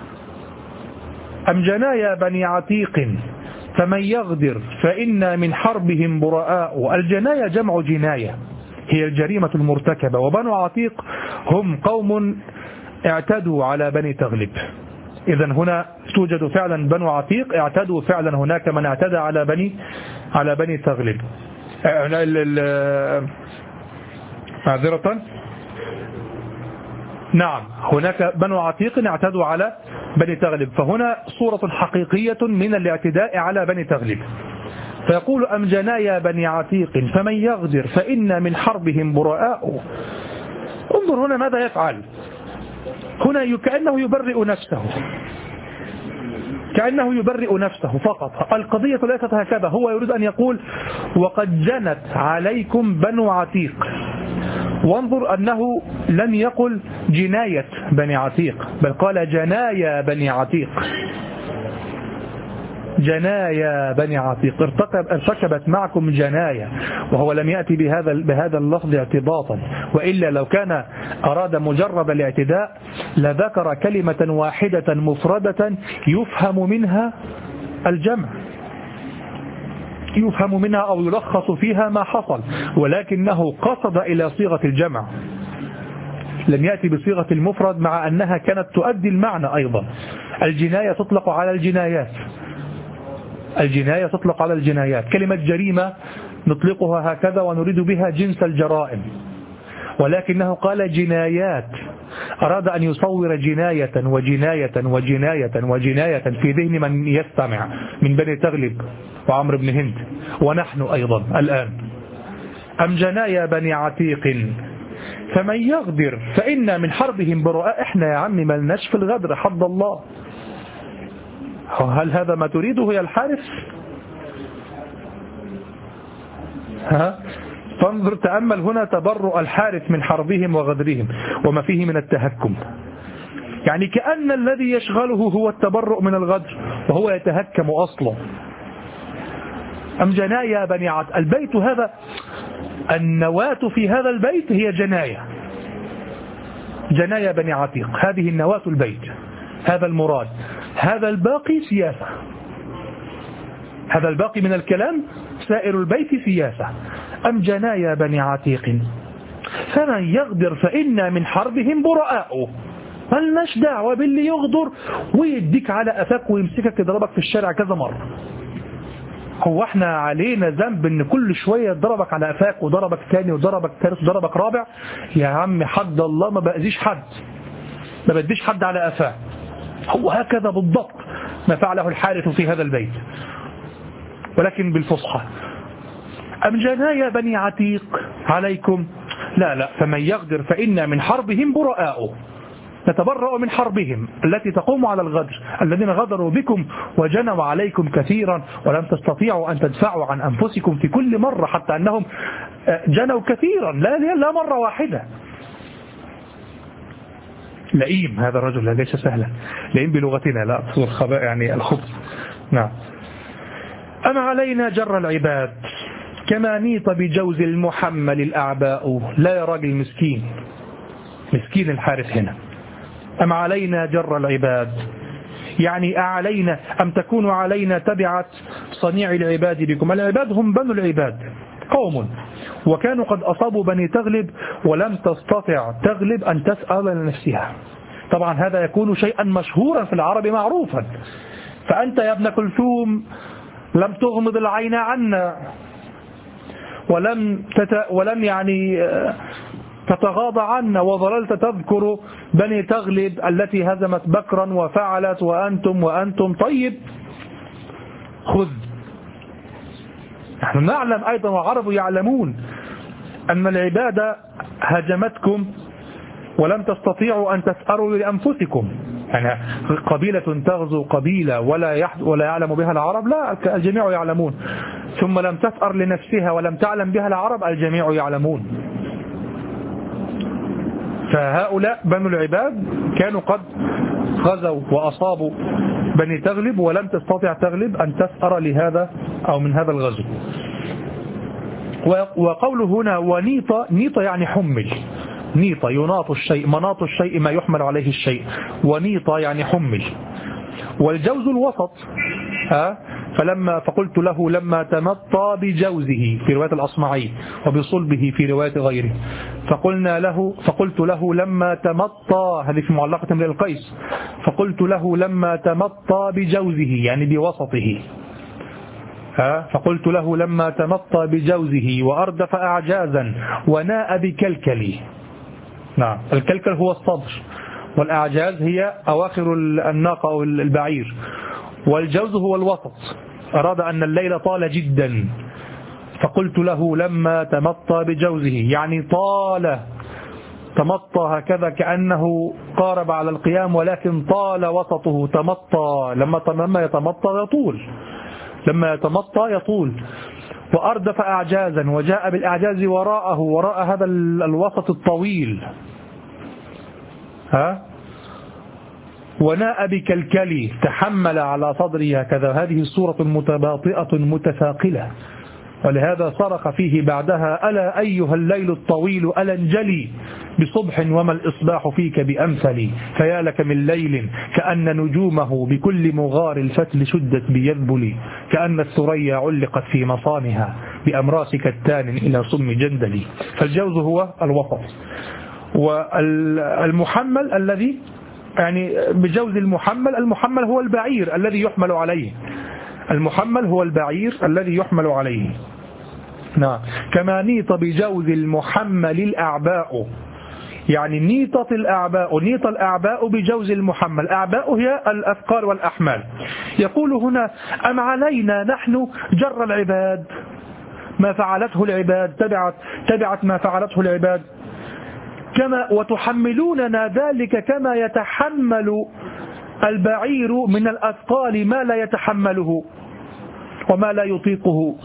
أم جنايا بني عتيق فمن يغدر فإنا من حربهم براء. الجناية جمع جناية، هي الجريمة المرتكبة، وبنو عتيق هم قوم اعتدوا على بني تغلب. إذن هنا توجد فعلا بنو عتيق اعتدوا فعلا، هناك من اعتدى على بني تغلب. معذرة، نعم، هناك بنو عتيق اعتدوا على بني تغلب، فهنا صورة حقيقية من الاعتداء على بني تغلب. فيقول أم جنايا بني عتيق فمن يغدر فإنا من حربهم براء. انظر هنا ماذا يفعل، هنا كأنه يبرئ نفسه، كأنه يبرئ نفسه فقط. القضية ليست هكذا، هو يريد أن يقول وقد جنت عليكم بنو عتيق. وانظر أنه لم يقل جناية بني عتيق، بل قال جنايا بني عتيق. جنايا بني عتيق، ارتكبت معكم جنايا، وهو لم يأتي بهذا اللفظ اعتباطا، وإلا لو كان أراد مجرد الاعتداء لذكر كلمة واحدة مفردة يفهم منها الجمع، يفهم منها أو يلخص فيها ما حصل، ولكنه قصد إلى صيغة الجمع، لم يأتي بصيغة المفرد مع أنها كانت تؤدي المعنى أيضا. الجناية تطلق على الجنايات، الجناية تطلق على الجنايات، كلمة جريمة نطلقها هكذا ونريد بها جنس الجرائم، ولكنه قال جنايات، أراد أن يصور جناية وجناية وجناية وجناية في ذهن من يستمع من بني تغلب وعمرو بن هند ونحن أيضا الآن. أم جنايا بني عتيق فمن يغدر فإنا من حربهم براء. احنا يا عمي ملناش في الغدر، حد الله. هل هذا ما تريده يا الحارث؟ فانظر تأمل هنا تبرؤ الحارث من حربهم وغدرهم وما فيه من التهكم، يعني كأن الذي يشغله هو التبرؤ من الغدر وهو يتهكم أصلا. أم جنايا بني عتيق، البيت هذا النواة في هذا البيت هي جناية، جنايا بني عتيق، هذه النواة البيت، هذا المراد، هذا الباقي سياسة، هذا الباقي من الكلام سائر البيت سياسة. أم جنايا بني عتيق فمن يغدر فإنا من حربهم براء. ملناش دعوة باللي يغدر ويديك على أفاك ويمسكك يضربك في الشارع كذا مرة. هو احنا علينا ذنب ان كل شوية يضربك على أفاك وضربك ثاني وضربك ثالث وضربك رابع؟ يا عم حد الله ما بأذيش حد، ما بديش حد على أفاه. هو هكذا بالضبط ما فعله الحارث في هذا البيت، ولكن بالفصحى. أم جنايا بني عتيق عليكم، لا لا، فمن يغدر فإنا من حربهم براء، نتبرأ من حربهم التي تقوم على الغدر، الذين غدروا بكم وجنوا عليكم كثيرا ولم تستطيعوا أن تدفعوا عن أنفسكم في كل مرة، حتى أنهم جنوا كثيرا لا مرة واحدة. لئيم هذا الرجل، ليس سهلا، لئيم بلغتنا، لا أقصد يعني الخبث. نعم. أما علينا جر العباد كما نيط بجوز المحمل الأعباء. لا يا راجل مسكين، مسكين الحارث هنا. أم علينا جر العباد، يعني أعلينا أم تكون علينا تبعت صنيع العباد بكم. العباد هم بنو العباد، قوم وكانوا قد أصابوا بني تغلب ولم تستطع تغلب أن تسأل لنفسها. طبعا هذا يكون شيئا مشهورا في العرب معروفا. فأنت يا ابن كلثوم لم تغمض العين عنا ولم يعني تتغاضى عنا، وظللت تذكر بني تغلب التي هزمت بكرا وفعلت وأنتم طيب خذ. نحن نعلم أيضا والعرب يعلمون أن العبادة هجمتكم ولم تستطيعوا أن تسأروا لأنفسكم. يعني قبيلة تغزو قبيلة ولا يعلم بها العرب؟ لا، الجميع يعلمون. ثم لم تسأر لنفسها ولم تعلم بها العرب؟ الجميع يعلمون. فهؤلاء بنو العباد كانوا قد غزوا وأصابوا بني تغلب ولم تستطع تغلب أن تسأر لهذا أو من هذا الغزو. وقوله هنا ونيط، نيط يعني حمل، نيط يناط الشيء، مناط الشيء ما يحمل عليه الشيء، ونيط يعني حمل. والجوز الوسط، فقلت له لما تمطى بجوزه في رواية الأصمعي، وبصلبه في رواية غيره. فقلت له لما تمطى، هذه في معلقة امرئ القيس، فقلت له لما تمطى بجوزه يعني بوسطه، فقلت له لما تمطى بجوزه وأردف أعجازا وناء بكلكلي. نعم، الكلكل هو الصدر، والأعجاز هي أواخر الناقة أو البعير، والجوز هو الوسط. أراد أن الليل طال جدا، فقلت له لما تمطى بجوزه يعني طال، تمطى هكذا كأنه قارب على القيام، ولكن طال وسطه، تمطى لما يتمطى يطول، لما يتمطى يطول. وأردف أعجازا، وجاء بالأعجاز وراءه، وراء هذا الوسط الطويل، وناء بكلكلي، تحمل على صدري هكذا. هذه الصورة متباطئة متثاقلة، ولهذا صرخ فيه بعدها ألا أيها الليل الطويل ألا انجلي بصبح وما الإصباح فيك بأمثلي، فيا لك من ليل كأن نجومه بكل مغار الفتل شدت بيذبلي، كأن الثريا علقت في مصامها بأمراس كتان إلى صم جندلي. فالجوز هو الوسط. والمحمل الذي يعني بجوز المحمل هو البعير الذي يحمل عليه، المحمل هو البعير الذي يحمل عليه. نعم، كما نيط بجوز المحمل الأعباء، يعني نيطت الأعباء، نيط الأعباء بجوز المحمل. أعباء هي الأثقال والأحمال. يقول هنا أم علينا نحن جر العباد، ما فعلته العباد، تبعت ما فعلته العباد، كما وتحملوننا ذلك كما يتحمل البعير من الأثقال ما لا يتحمله وما لا يطيقه.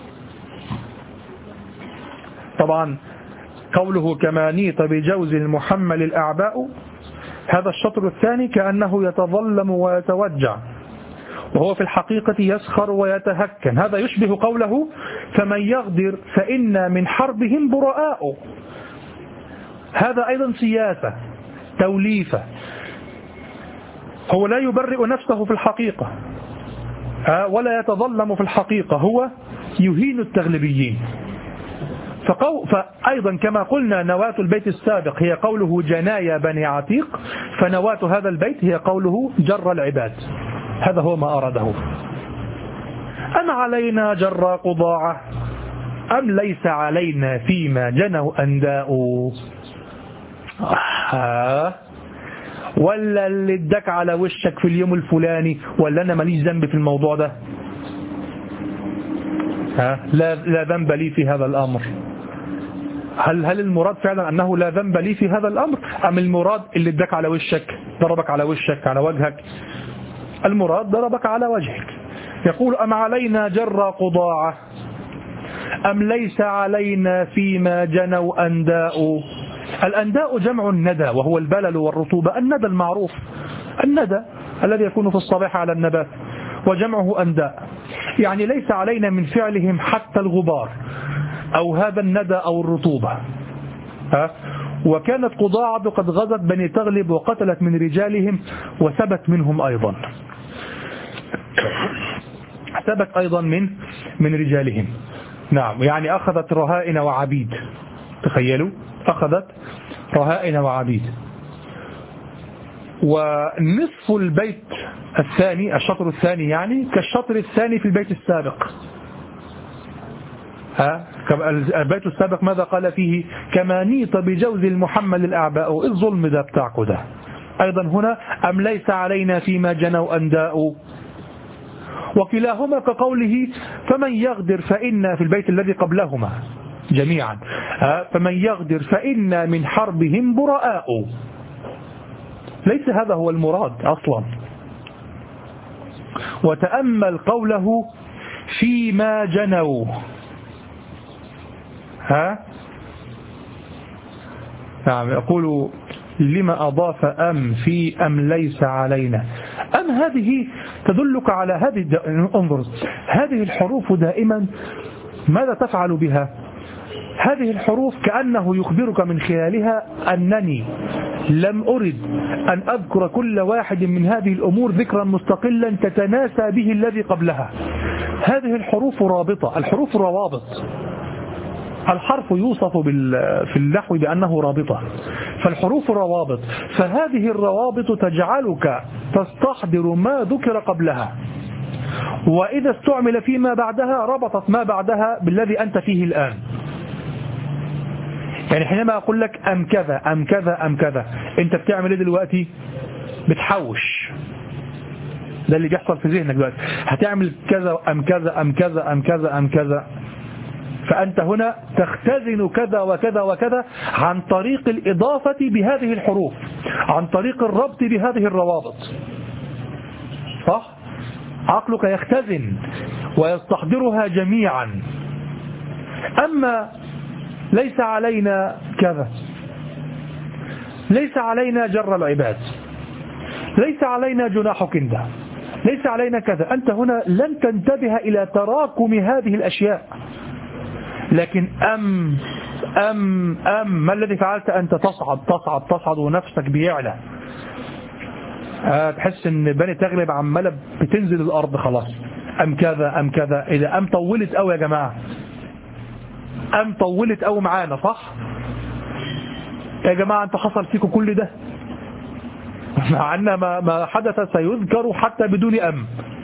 طبعا قوله كما نيط بجوز المحمل الأعباء، هذا الشطر الثاني كأنه يتظلم ويتوجع، وهو في الحقيقة يسخر ويتهكن. هذا يشبه قوله فمن يغدر فإنا من حربهم براء. هذا أيضا سياسة توليفة، هو لا يبرئ نفسه في الحقيقة ولا يتظلم في الحقيقة، هو يهين التغلبيين. فأيضا كما قلنا نواة البيت السابق هي قوله جنايا بني عتيق، فنواة هذا البيت هي قوله جر العباد. هذا هو ما أراده. أم علينا جر قضاعة أم ليس علينا فيما جنوا أنداء. ولا اللي اداك على وشك في اليوم الفلاني، ولا أنا ماليش ذنب في الموضوع ده، لا ذنب لي في هذا الأمر. هل المراد فعلا أنه لا ذنب لي في هذا الأمر، أم المراد اللي اداك على وشك، ضربك على وشك على وجهك؟ المراد ضربك على وجهك. يقول أم علينا جر قضاعة أم ليس علينا فيما جنوا أنداء. الأنداء جمع الندى، وهو البلل والرطوبة. الندى المعروف، الندى الذي يكون في الصباح على النبات، وجمعه أنداء، يعني ليس علينا من فعلهم حتى الغبار أو هذا الندى أو الرطوبة. وكانت قضاعة قد غزت بني تغلب وقتلت من رجالهم وثبت منهم أيضا، ثبت أيضا من رجالهم. نعم، يعني أخذت رهائن وعبيد، تخيلوا، أخذت رهائن وعبيد. ونصف البيت الثاني، الشطر الثاني يعني كالشطر الثاني في البيت السابق. البيت السابق ماذا قال فيه؟ كما نيط بجوز المحمل الأعباء. الظلم ده بتاعكو ده. أيضا هنا أم ليس علينا فيما جنوا أنداء، وكلاهما كقوله فمن يغدر فإنا، في البيت الذي قبلهما جميعا، فمن يغدر فإنا من حربهم براء. ليس هذا هو المراد أصلا. وتأمل قوله فيما جنوا، نعم، يقول لما أضاف أم في أم ليس علينا. أم هذه تدلك على هذه، انظر، هذه الحروف دائما ماذا تفعل بها؟ هذه الحروف كأنه يخبرك من خلالها أنني لم أرد أن أذكر كل واحد من هذه الأمور ذكرا مستقلا تتناسى به الذي قبلها. هذه الحروف رابطة، الحروف روابط. الحرف يوصف في النحو بأنه رابطة، فالحروف روابط، فهذه الروابط تجعلك تستحضر ما ذكر قبلها، وإذا استعمل فيما بعدها ربطت ما بعدها بالذي أنت فيه الآن. يعني حينما أقول لك أم كذا أم كذا أم كذا، أنت بتعمل إيه دلوقتي؟ بتحوش، ده اللي بيحصل في ذهنك دلوقتي، هتعمل كذا أم كذا أم كذا أم كذا أم كذا. فأنت هنا تختزن كذا وكذا وكذا عن طريق الإضافة بهذه الحروف، عن طريق الربط بهذه الروابط، صح؟ عقلك يختزن ويستحضرها جميعا. أما ليس علينا كذا، ليس علينا جر العباد، ليس علينا جناح كنده، ليس علينا كذا، أنت هنا لن تنتبه إلى تراكم هذه الأشياء. لكن ما الذي فعلت؟ أنت تصعد تصعد تصعد ونفسك بيعلى، تحس ان بني تغلب عمالة بتنزل الأرض خلاص. أم كذا أم كذا، إذا أم طولت أوي يا جماعة، أم طولت أوي معانا، صح يا جماعة؟ أنت حصل فيكم كل ده مع أن ما حدث سيذكر حتى بدون أم،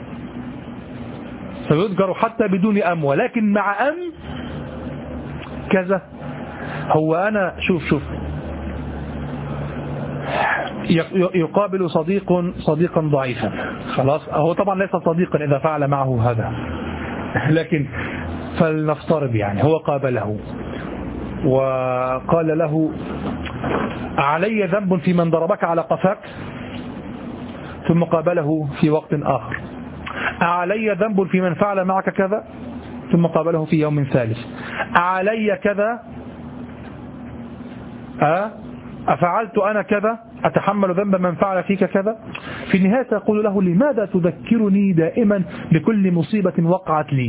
سيذكر حتى بدون أم، ولكن مع أم كذا. هو أنا شوف يقابل صديقا ضعيفا، خلاص هو طبعا ليس صديقا إذا فعل معه هذا، لكن فلنفترض يعني هو قابله وقال له علي ذنب في من ضربك على قفاك، ثم قابله في وقت آخر علي ذنب في من فعل معك كذا، ثم قابله في يوم ثالث علي كذا، أفعلت أنا كذا، أتحمل ذنب من فعل فيك كذا. في النهاية تقول له لماذا تذكرني دائما بكل مصيبة وقعت لي؟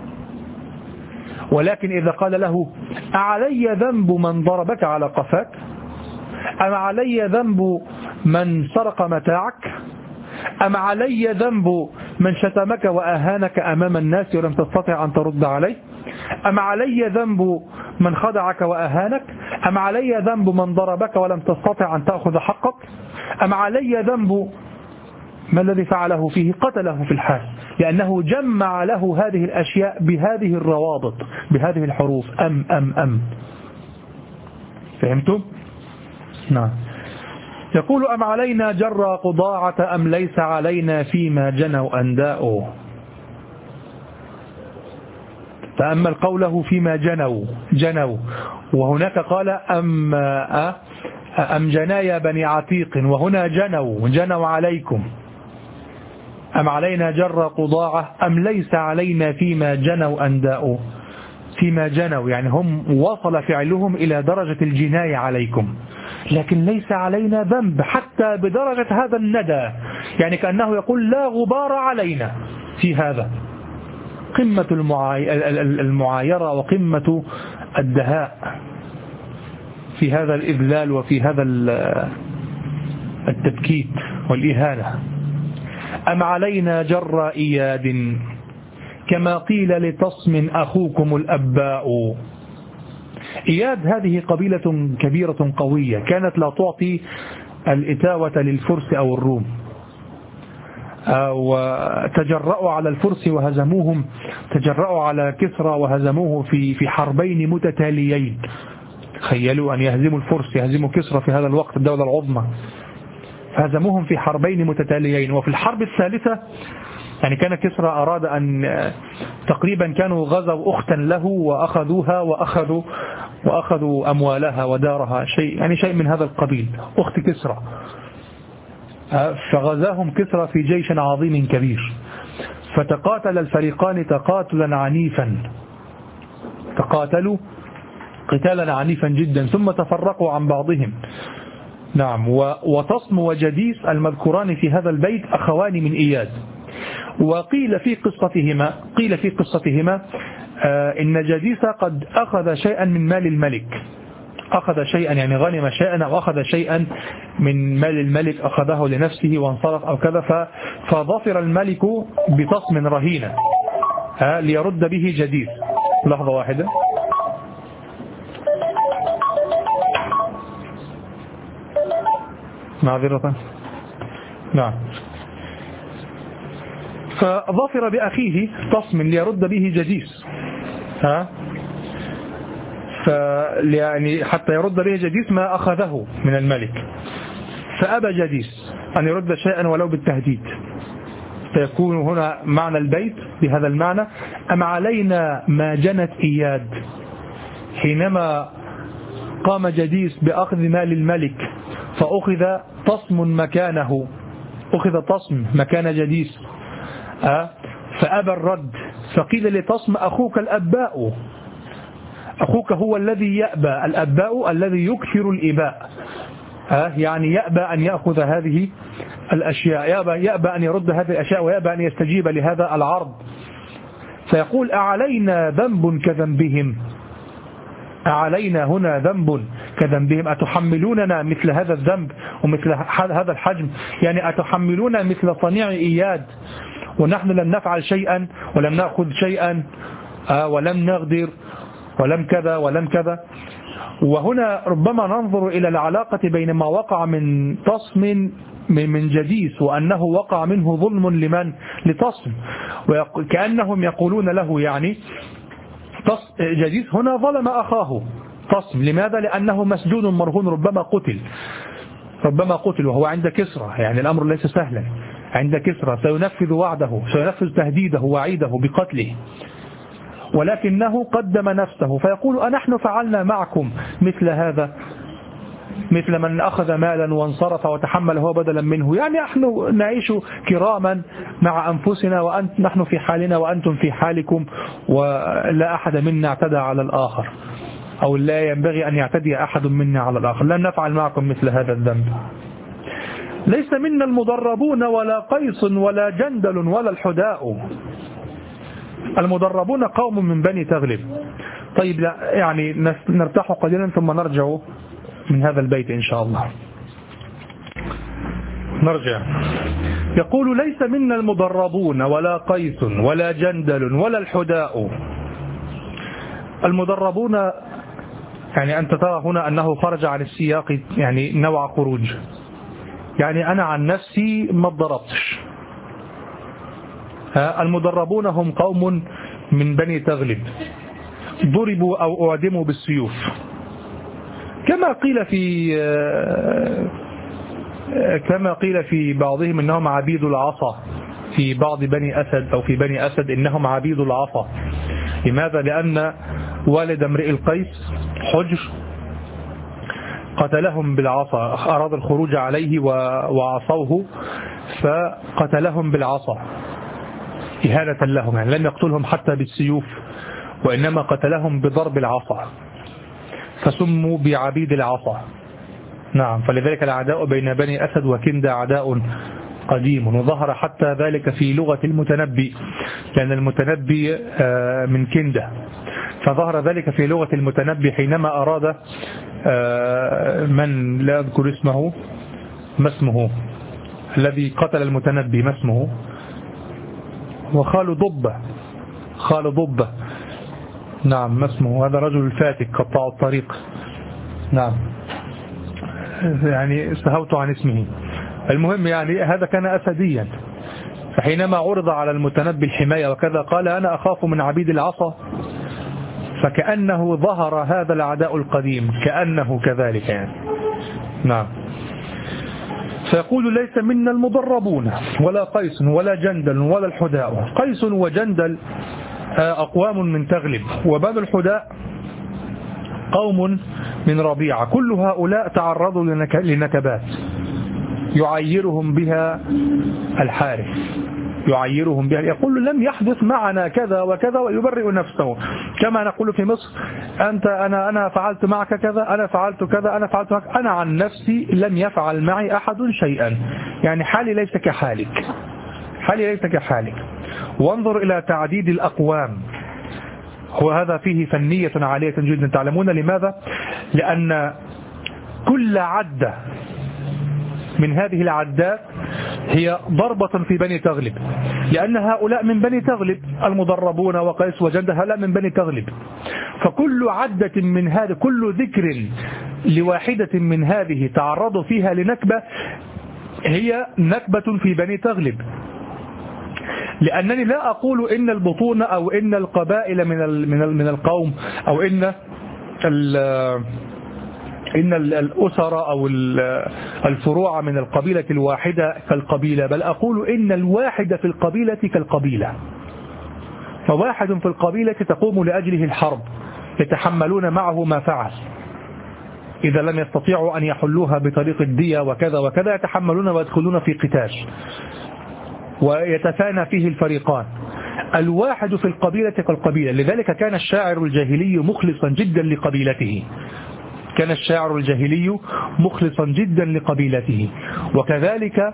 ولكن إذا قال له أعلي ذنب من ضربك على قفاك، أم علي ذنب من سرق متاعك، أم علي ذنب من شتمك وأهانك أمام الناس ولم تستطع أن ترد عليه، أم علي ذنب من خدعك وأهانك، أم علي ذنب من ضربك ولم تستطع أن تأخذ حقك، أم علي ذنب ما الذي فعله فيه؟ قتله في الحال، لأنه جمع له هذه الأشياء بهذه الروابط بهذه الحروف أم. فهمتم؟ نعم. يقول أم علينا جر قضاعة أم ليس علينا فيما جنوا أنداء. تأمل قوله فيما جنوا، وهناك قال أم جنايا بني عتيق، وهنا جنوا عليكم. أم علينا جر قضاعة أم ليس علينا فيما جنوا أنداء. فيما جنوا يعني هم وصل فعلهم إلى درجة الجناية عليكم، لكن ليس علينا ذنب حتى بدرجة هذا الندى، يعني كأنه يقول لا غبار علينا في هذا. قمة المعايرة وقمة الدهاء في هذا الإذلال وفي هذا التبكيت والإهانة. أم علينا جر إياد كما قيل لتصم أخوكم الأباء. إياد هذه قبيلة كبيرة قوية كانت لا تعطي الإتاوة للفرس أو الروم، وتجرأوا على الفرس وهزموهم، تجرأوا على كسرى وهزموه في حربين متتاليين. تخيلوا أن يهزموا الفرس يهزموا كسرى في هذا الوقت الدولة العظمى، فهزموهم في حربين متتاليين. وفي الحرب الثالثة يعني كان كسرى أراد أن تقريبا كانوا غزوا أختا له وأخذوها وأخذوا أموالها ودارها، شيء من هذا القبيل، أخت كسرى. فغزاهم كسرى في جيش عظيم كبير، فتقاتل الفريقان تقاتلا عنيفا، تقاتلوا قتالا عنيفا جدا، ثم تفرقوا عن بعضهم. نعم. وتصم وجديس المذكوران في هذا البيت أخوان من إياد. وقيل في قصتهما إن جديث قد أخذ شيئا من مال الملك، أخذ شيئا يعني غنم شيئا أو أخذ شيئا من مال الملك أخذه لنفسه وانصرف أو كذا، فظفر الملك بطصم رهينة ليرد به جديث. لحظة واحدة. معذرة. نعم. فظفر بأخيه طصم ليرد به جديث، يعني حتى يرد به جديث ما أخذه من الملك، فأبى جديث أن يرد شيئا ولو بالتهديد. فيكون هنا معنى البيت بهذا المعنى: أم علينا ما جنت إياد. حينما قام جديث بأخذ مال الملك فأخذ طصم مكانه، أخذ طصم مكان جديث، فأبى الرد، فقيل لطصم أخوك الأباء، أخوك هو الذي يأبى، الأباء الذي يكثر الإباء، يعني يأبى أن يأخذ هذه الأشياء، يأبى أن يرد هذه الأشياء، ويأبى أن يستجيب لهذا العرض. فيقول: أعلينا ذنب كذنبهم. أعلينا هنا ذنب كذنبهم، أتحملوننا مثل هذا الذنب ومثل هذا الحجم؟ يعني أتحملون مثل صنيع إياد ونحن لم نفعل شيئا ولم نأخذ شيئا ولم نغدر ولم كذا ولم كذا. وهنا ربما ننظر إلى العلاقة بين ما وقع من تصم من جديث وأنه وقع منه ظلم لمن؟ لتصم، وكأنهم يقولون له يعني جديث هنا ظلم أخاه تصم. لماذا؟ لأنه مسجون مرهون، ربما قتل وهو عند كسرى، يعني الأمر ليس سهلا. عند كسرى سينفذ وعده، سينفذ تهديده ووعيده بقتله، ولكنه قدم نفسه. فيقول: أنحن فعلنا معكم مثل هذا، مثل من أخذ مالا وانصرف وتحمل هو بدلا منه، يعني نحن نعيش كراما مع أنفسنا ونحن في حالنا وأنتم في حالكم، ولا أحد منا اعتدى على الآخر، أو لا ينبغي أن يعتدي أحد منا على الآخر، لن نفعل معكم مثل هذا الذنب. ليس منا المدربون ولا قيس ولا جندل ولا الحداء. المدربون قوم من بني تغلب. طيب، يعني نرتاح قليلا ثم نرجع من هذا البيت إن شاء الله. نرجع. يقول: ليس منا المدربون ولا قيس ولا جندل ولا الحداء. المدربون يعني أنت ترى هنا أنه خرج عن السياق، يعني نوع خروج. يعني أنا عن نفسي ما اتضربتش. المدربون هم قوم من بني تغلب ضربوا أو أعدموا بالسيوف، كما قيل في بعضهم إنهم عبيد العصا، في بعض بني أسد أو في بني أسد إنهم عبيد العصا. لماذا؟ لأن والد امرئ القيس حجر قتلهم بالعصا، أراد الخروج عليه وعصوه فقتلهم بالعصا إهانة لهم، يعني لم يقتلهم حتى بالسيوف وإنما قتلهم بضرب العصا، فسموا بعبيد العصا. نعم، فلذلك العداء بين بني أسد وكندة عداء قديم، وظهر حتى ذلك في لغة المتنبي، لأن المتنبي من كندة، فظهر ذلك في لغة المتنبي حينما أراد من لا أذكر اسمه، ما اسمه الذي قتل المتنبي، ما اسمه؟ وخال ضبة. نعم، ما اسمه؟ هذا رجل الفاتك قطاع الطريق. نعم، يعني استهوت عن اسمه. المهم يعني هذا كان أسديا، فحينما عرض على المتنبي الحماية وكذا قال: أنا أخاف من عبيد العصا، فكأنه ظهر هذا العداء القديم، كأنه كذلك يعني. نعم. فيقول: ليس منا المدربون ولا قيس ولا جندل ولا الحداء. قيس وجندل أقوام من تغلب، وبنو الحداء قوم من ربيعة. كل هؤلاء تعرضوا لنكبات يعيرهم بها الحارث، يعيرهم بها، يقول: لم يحدث معنا كذا وكذا، ويبرئ نفسه كما نقول في مصر: أنا فعلت معك كذا، أنا فعلت كذا، أنا فعلت معك، أنا عن نفسي لم يفعل معي أحد شيئا، يعني حالي ليس كحالك، حالي ليس كحالك. وانظر إلى تعديد الأقوام، وهذا فيه فنية عالية جدا. تعلمون لماذا؟ لأن كل عدة من هذه العدات هي ضربة في بني تغلب، لأن هؤلاء من بني تغلب، المضربون وقيس وجندل هؤلاء من بني تغلب، فكل عدة من هذه، كل ذكر لواحدة من هذه تعرضوا فيها لنكبة هي نكبة في بني تغلب. لأنني لا أقول إن البطون أو إن القبائل من القوم أو إن الأسر أو الفروع من القبيلة الواحدة كالقبيلة، بل أقول إن الواحد في القبيلة كالقبيلة. فواحد في القبيلة تقوم لأجله الحرب، يتحملون معه ما فعل، إذا لم يستطيعوا أن يحلوها بطريق الدية وكذا وكذا يتحملون ويدخلون في قتال ويتفانى فيه الفريقان. الواحد في القبيلة كالقبيلة. لذلك كان الشاعر الجاهلي مخلصا جدا لقبيلته، كان الشاعر الجاهلي مخلصا جدا لقبيلته. وكذلك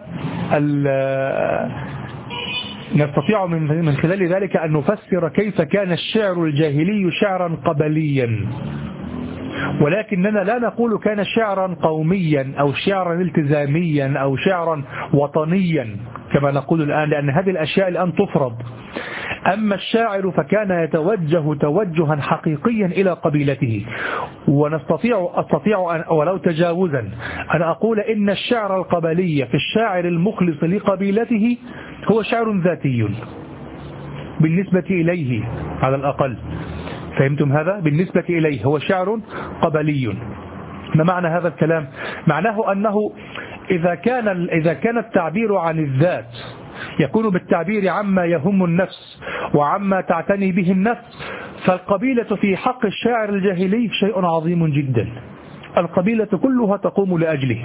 نستطيع من خلال ذلك أن نفسر كيف كان الشعر الجاهلي شعرا قبليا، ولكننا لا نقول كان شعرا قوميا أو شعرا التزاميا أو شعرا وطنيا كما نقول الآن، لأن هذه الأشياء الآن تفرض. أما الشاعر فكان يتوجه توجها حقيقيا إلى قبيلته. أستطيع ولو تجاوزا أن أقول إن الشعر القبلي في الشاعر المخلص لقبيلته هو شعر ذاتي بالنسبة إليه على الأقل. فهمتم هذا؟ بالنسبة إليه هو شعر قبلي. ما معنى هذا الكلام؟ معناه أنه إذا كان التعبير عن الذات يكون بالتعبير عما يهم النفس وعما تعتني به النفس، فالقبيلة في حق الشاعر الجاهلي شيء عظيم جدا، القبيلة كلها تقوم لأجله.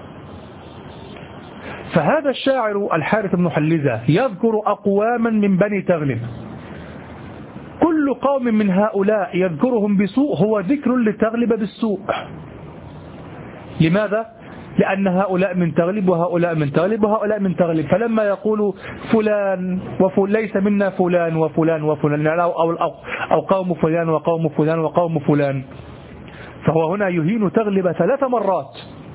فهذا الشاعر الحارث بن حلزة يذكر أقواما من بني تغلب، كل قوم من هؤلاء يذكرهم بسوء هو ذكر لتغلب بالسوء. لماذا؟ لأن هؤلاء من تغلب وهؤلاء من تغلب وهؤلاء من تغلب، فلما يقول فلان ليس منا فلان وفلان وفلان أو قوم فلان وقوم فلان وقوم فلان، فهو هنا يهين تغلب 3 مرات،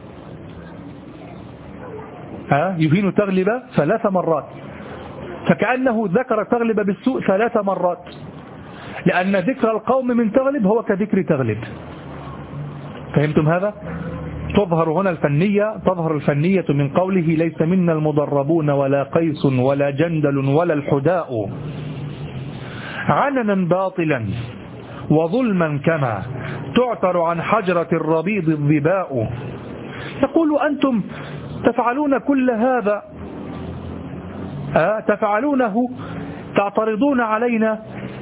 يهين تغلب 3 مرات، فكأنه ذكر تغلب بالسوء 3 مرات، لأن ذكر القوم من تغلب هو كذكر تغلب. فهمتم هذا؟ تظهر الفنية من قوله ليس منا المضربون ولا قيس ولا جندل ولا الحداء، عننا باطلا وظلما كما تعتر عن حجرة الربيض الظباء. يقول أنتم تفعلون كل هذا، تفعلونه، تعترضون علينا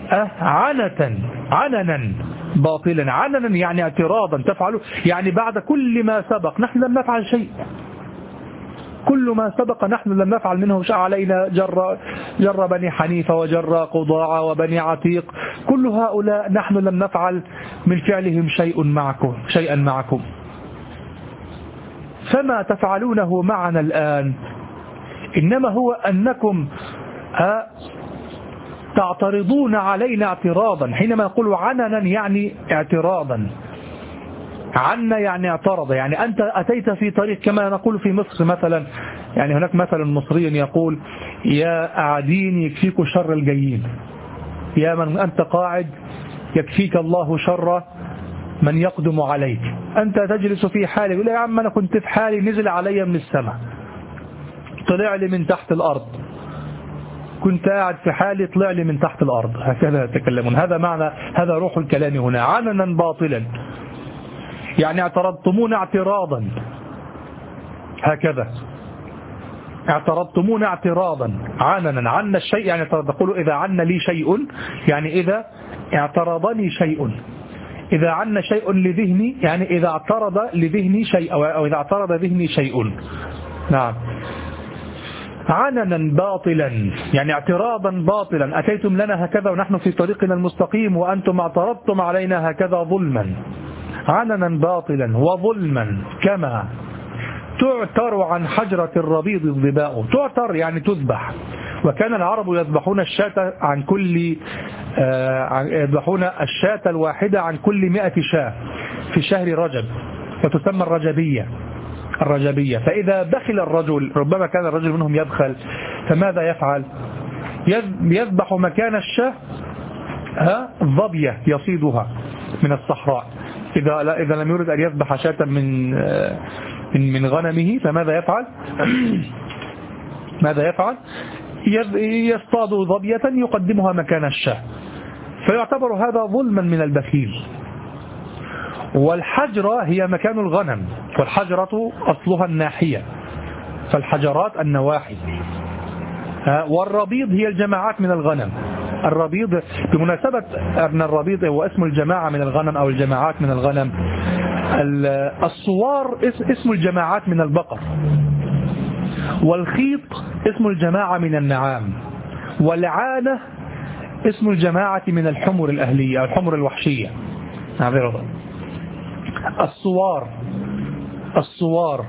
عننا باطلا. عننا يعني اعتراضا، تفعلوا يعني بعد كل ما سبق نحن لم نفعل شيء، كل ما سبق نحن لم نفعل منه شيء علينا، جر بني حنيفة وجر قضاعة وبني عتيق، كل هؤلاء نحن لم نفعل من فعلهم شيئا معكم، فما تفعلونه معنا الآن إنما هو أنكم تعترضون علينا اعتراضا. حينما يقول عننا يعني اعتراضا، عنا يعني اعترض، يعني أنت أتيت في طريق كما نقول في مصر مثلا، يعني هناك مثل مصري يقول يا قاعدين يكفيك شر الجايين، يا من أنت قاعد يكفيك الله شر من يقدم عليك. أنت تجلس في حالي، يقول يا عم أنا كنت في حالي نزل علي من السماء، طلع لي من تحت الأرض، كنت قاعد في حالي طلع لي من تحت الأرض. هكذا يتكلمون. هذا معنى، هذا روح الكلام هنا. عننا باطلا يعني اعترضتمون اعتراضا، هكذا اعترضتمون اعتراضا. عنا الشيء يعني تقول إذا عنا لي شيء، يعني إذا اعترضني شيء، إذا عنا شيء لذهني يعني إذا اعترض لذهني شيء أو إذا اعترض ذهني شيء. نعم. عننا باطلا يعني اعتراضا باطلا، أتيتم لنا هكذا ونحن في طريقنا المستقيم وأنتم اعترضتم علينا هكذا ظلما. عننا باطلا وظلما كما تعتر عن حجرة الربيض الظباء. تعتر يعني تذبح، وكان العرب يذبحون الشاة عن كل يذبحون الشاة الواحدة عن كل 100 شاة في شهر رجب، وتسمى الرجبية. فإذا بخل الرجل، ربما كان الرجل منهم يبخل، فماذا يفعل؟ يذبح مكان الشاة ظبية يصيدها من الصحراء. إذا لم يرد أن يذبح شاة من غنمه، فماذا يفعل؟ ماذا يفعل؟ يصطاد ظبية يقدمها مكان الشاة، فيعتبر هذا ظلما من البخيل. والحجرة هي مكان الغنم، والحجرة أصلها الناحية، فالحجرات النواحي. والربيض هي الجماعات من الغنم. الربيض بمناسبة أن الربيض هو اسم الجماعة من الغنم أو الجماعات من الغنم. الصوار اسم الجماعات من البقر، والخيط اسم الجماعة من النعام، والعانة اسم الجماعة من الحمر الأهلية أو الحمر الوحشية. الصوار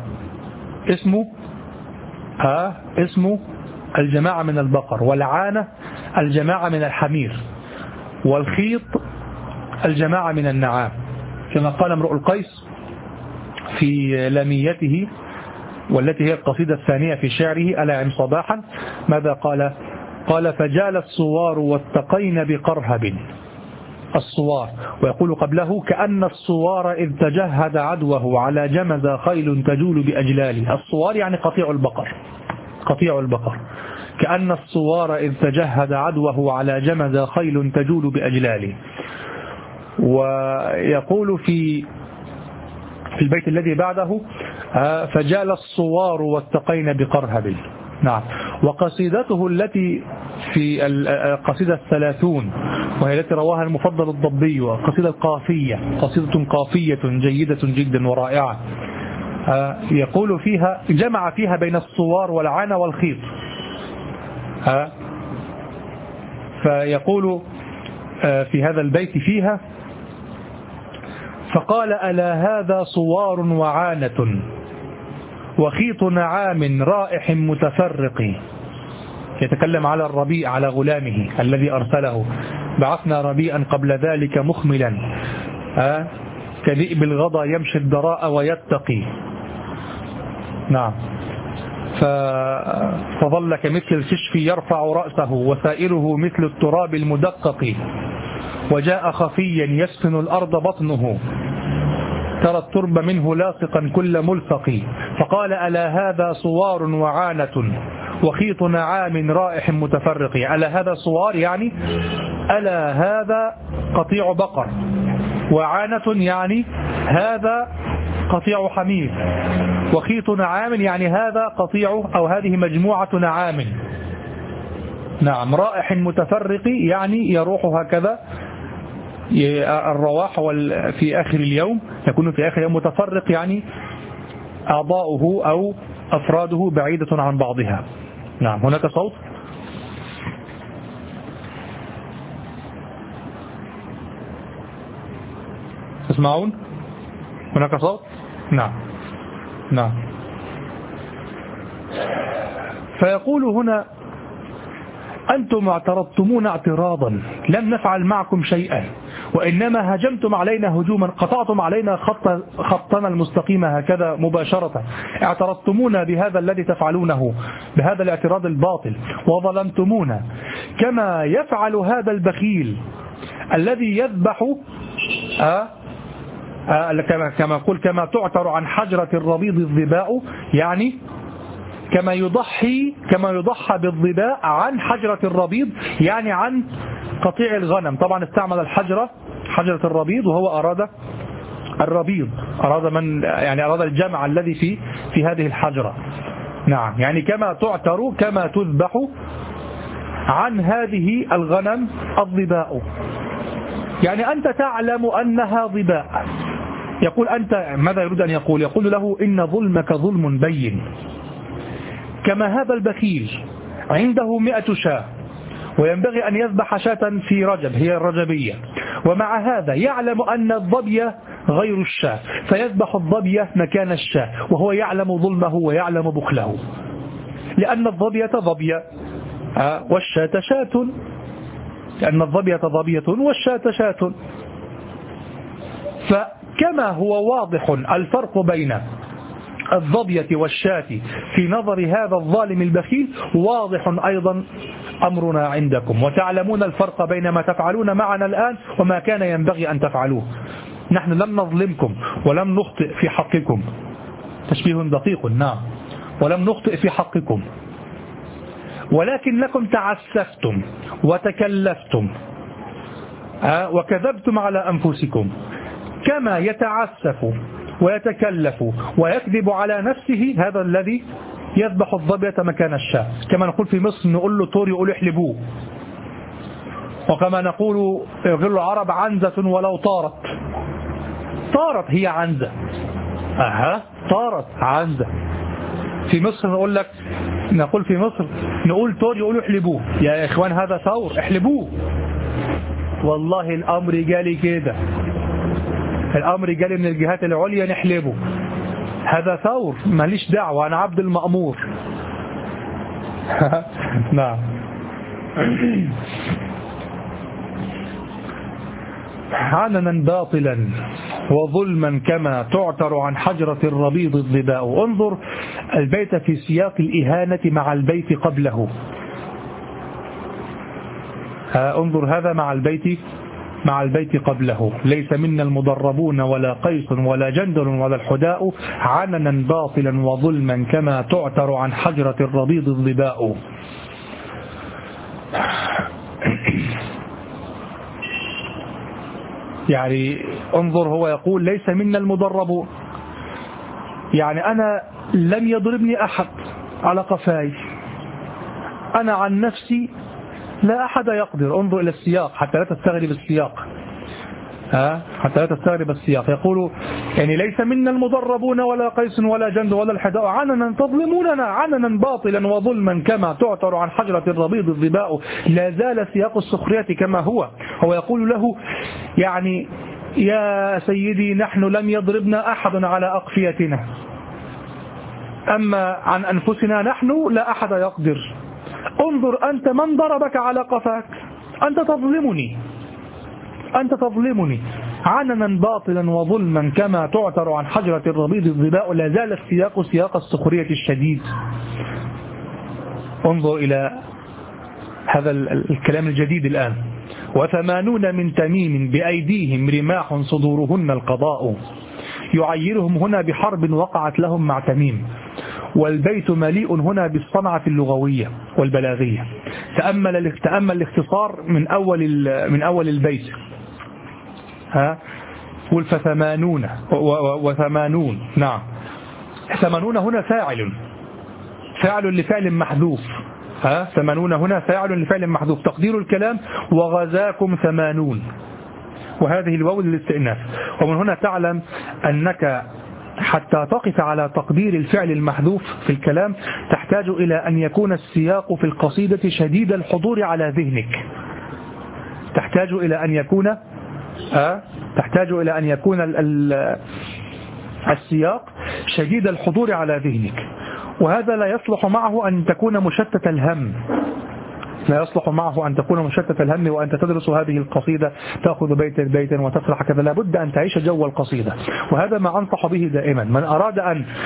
اسمه الجماعة من البقر، والعانة الجماعة من الحمير، والخيط الجماعة من النعام، كما قال امرؤ القيس في لاميته، والتي هي القصيدة الثانية في شعره ألا صباحا. ماذا قال؟ قال: فجال الصوار واتقين بقرهب. الصوار، ويقول قبله: كأن الصوار إذ تجهد عدوه على جمز خيل تجول بأجلاله. الصوار يعني قطيع البقر. كأن الصوار إذ تجهد عدوه على جمز خيل تجول بأجلاله. ويقول في البيت الذي بعده: فجال الصوار واتقين بقرهب. نعم. وقصيدته التي في القصيدة 30، وهي التي رواها المفضل الضبي، قصيدة القافية، قصيدة قافية جيدة جدا ورائعة. يقول فيها، جمع فيها بين الصوار والعانة والخيط. فيقول في هذا البيت فيها: فقال: ألا هذا صوار وعانة وخيط نعام رائح متفرق. يتكلم على الربيع، على غلامه الذي أرسله: بعثنا ربيعا قبل ذلك مخملا كذئب الغضا يمشي الدراء ويتقي. نعم. فظل كمثل الكشف يرفع رأسه وسائره مثل التراب المدقق، وجاء خفيا يسفن الأرض بطنه ترى الترب منه لاصقا كل ملصق. فقال: ألا هذا صوار وعانة وخيط نعام رائح متفرق. ألا هذا صوار يعني ألا هذا قطيع بقر، وعانة يعني هذا قطيع حمير، وخيط نعام يعني هذا قطيع أو هذه مجموعة نعام. نعم. رائح متفرق يعني يروح هكذا الرواح في آخر اليوم، يكون في آخر يوم. متفرق يعني أعضاؤه أو أفراده بعيدة عن بعضها. نعم. هناك صوت. تسمعون؟ هناك صوت؟ نعم. نعم. فيقول هنا: أنتم اعترضتمون اعتراضا لم نفعل معكم شيئا، وإنما هجمتم علينا هجوما، قطعتم علينا خطنا المستقيم هكذا مباشرة. اعترضتمونا بهذا الذي تفعلونه، بهذا الاعتراض الباطل، وظلمتمونا كما يفعل هذا البخيل الذي يذبح كما قل كما تعتر عن حجرة الربيض الظباء، يعني كما يضحى بالظباء عن حجرة الربيض، يعني عن قطيع الغنم. طبعا استعمل حجرة الربيض، وهو أراد الربيض، أراد الجمع الذي في هذه الحجرة. نعم. يعني كما تعتر، كما تذبح عن هذه الغنم الظباء، يعني أنت تعلم أنها ظباء. يقول أنت ماذا يريد أن يقول؟ يقول له: إن ظلمك ظلم بين، كما هذا البخيل عنده 100 شاة وينبغي أن يذبح شاة في رجب، هي الرجبية، ومع هذا يعلم أن الظبية غير الشاة، فيذبح الظبية مكان الشاة، وهو يعلم ظلمه ويعلم بخله، لأن الظبية ظبية والشاة شاة، لأن الظبية ظبية والشاة شاة. فكما هو واضح الفرق بين الظبية والشاة في نظر هذا الظالم البخيل، واضح أيضا أمرنا عندكم، وتعلمون الفرق بين ما تفعلون معنا الآن وما كان ينبغي أن تفعلوه. نحن لم نظلمكم ولم نخطئ في حقكم، تشبيه دقيق، نعم، ولم نخطئ في حقكم، ولكنكم تعسفتم وتكلفتم وكذبتم على أنفسكم. كما يتعسف ويتكلف ويكذب على نفسه هذا الذي يذبح الظبية مكان الشاة. كما نقول في مصر نقول له طور يقول احلبوه، وكما نقول يقول العرب عنزة ولو طارت هي عنزة، طارت عنزة. في مصر نقول في مصر نقول طور يقولوا احلبوه، يا إخوان هذا ثور احلبوه. والله الأمر جالي كده، الأمر جالي من الجهات العليا نحلبه، هذا ثور ماليش دعوة، أنا عبد المأمور. نعم. عننا باطلا وظلما كما تعتر عن حجرة الربيض الظباء. انظر البيت في سياق الإهانة مع البيت قبله. انظر هذا مع البيت قبله. ليس منا المضربون ولا قيس ولا جندل ولا الحداء، عننا باطلا وظلما كما تعتر عن حجرة الربيض الظباء. يعني انظر هو يقول ليس منا المضربون، يعني أنا لم يضربني أحد على قفاي، أنا عن نفسي لا أحد يقدر. انظر إلى السياق حتى لا تستغرب السياق، حتى لا تستغرب السياق. يقول يعني ليس منا المضربون ولا قيس ولا جند ولا الحداء، عننا تظلموننا عننا باطلا وظلما كما تعتر عن حجرة الربيض الظباء. لا زال سياق السخرية كما هو يقول له يعني يا سيدي نحن لم يضربنا أحد على أقفيتنا، أما عن أنفسنا نحن لا أحد يقدر. انظر أنت من ضربك على قفاك، أنت تظلمني عننا باطلا وظلما كما تعتر عن حجرة الربيض الظباء. لا زال السياق سياق السخرية الشديد. انظر إلى هذا الكلام الجديد الآن. 80 من تميم بأيديهم رماح صدورهن القضاء، يعيرهم هنا بحرب وقعت لهم مع تميم. والبيت مليء هنا بالصنعة اللغوية والبلاغية. تأمل الاختصار من أول البيت. قل فثمانون وثمانون. نعم، 80 هنا فاعل لفعل محذوف. 80 هنا فاعل لفعل محذوف. تقدير الكلام وغزاكم 80، وهذه الواو للاستئناف. ومن هنا تعلم أنك حتى تقف على تقدير الفعل المحذوف في الكلام تحتاج إلى أن يكون السياق في القصيدة شديد الحضور على ذهنك. تحتاج إلى أن يكون السياق شديد الحضور على ذهنك، وهذا لا يصلح معه أن تكون مشتت الهم. وأنت تدرس هذه القصيدة تأخذ بيتا وتسرح كذا. لابد أن تعيش جو القصيدة، وهذا ما أنصح به دائما. من أراد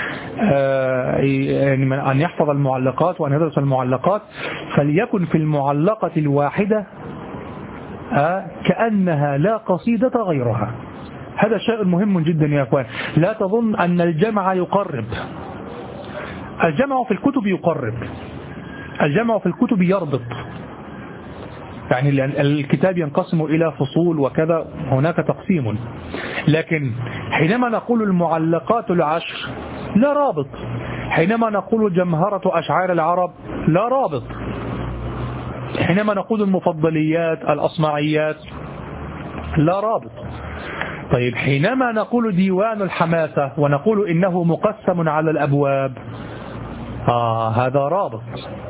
أن يحفظ المعلقات وأن يدرس المعلقات فليكن في المعلقة الواحدة كأنها لا قصيدة غيرها. هذا شيء مهم جدا يا أخوان. لا تظن أن الجمع يقرب. الجمع في الكتب يقرب، الجمع في الكتب يربط. يعني الكتاب ينقسم إلى فصول وكذا، هناك تقسيم. لكن حينما نقول المعلقات العشر لا رابط، حينما نقول جمهرة أشعار العرب لا رابط، حينما نقول المفضليات الأصمعيات لا رابط. طيب حينما نقول ديوان الحماسة ونقول إنه مقسم على الأبواب هذا رابط.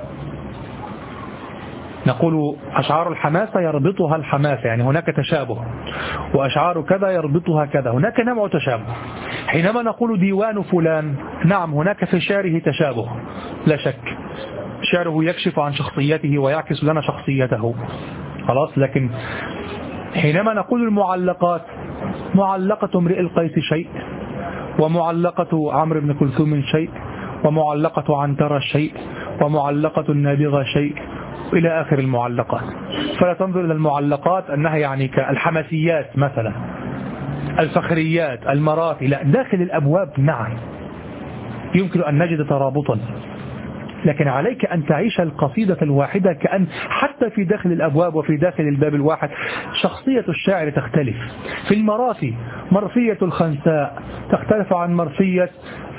نقول أشعار الحماسة يربطها الحماسة، يعني هناك تشابه، وأشعار كذا يربطها كذا، هناك نوع تشابه. حينما نقول ديوان فلان، نعم هناك في شعره تشابه لا شك، شعره يكشف عن شخصيته ويعكس لنا شخصيته، خلاص. لكن حينما نقول المعلقات، معلقة امرئ القيس شيء، ومعلقة عمرو بن كلثوم شيء، ومعلقة عنترة شيء، ومعلقة النابغة شيء، إلى آخر المعلقات. فلا تنظر إلى المعلقات أنها يعني كالحماسيات مثلا، الفخريات، المراتي، لا، داخل الأبواب نعم يمكن أن نجد ترابطا، لكن عليك أن تعيش القصيدة الواحدة كأن حتى في داخل الأبواب وفي داخل الباب الواحد شخصية الشاعر تختلف. في المراسي مرثية الخنساء تختلف عن مرثية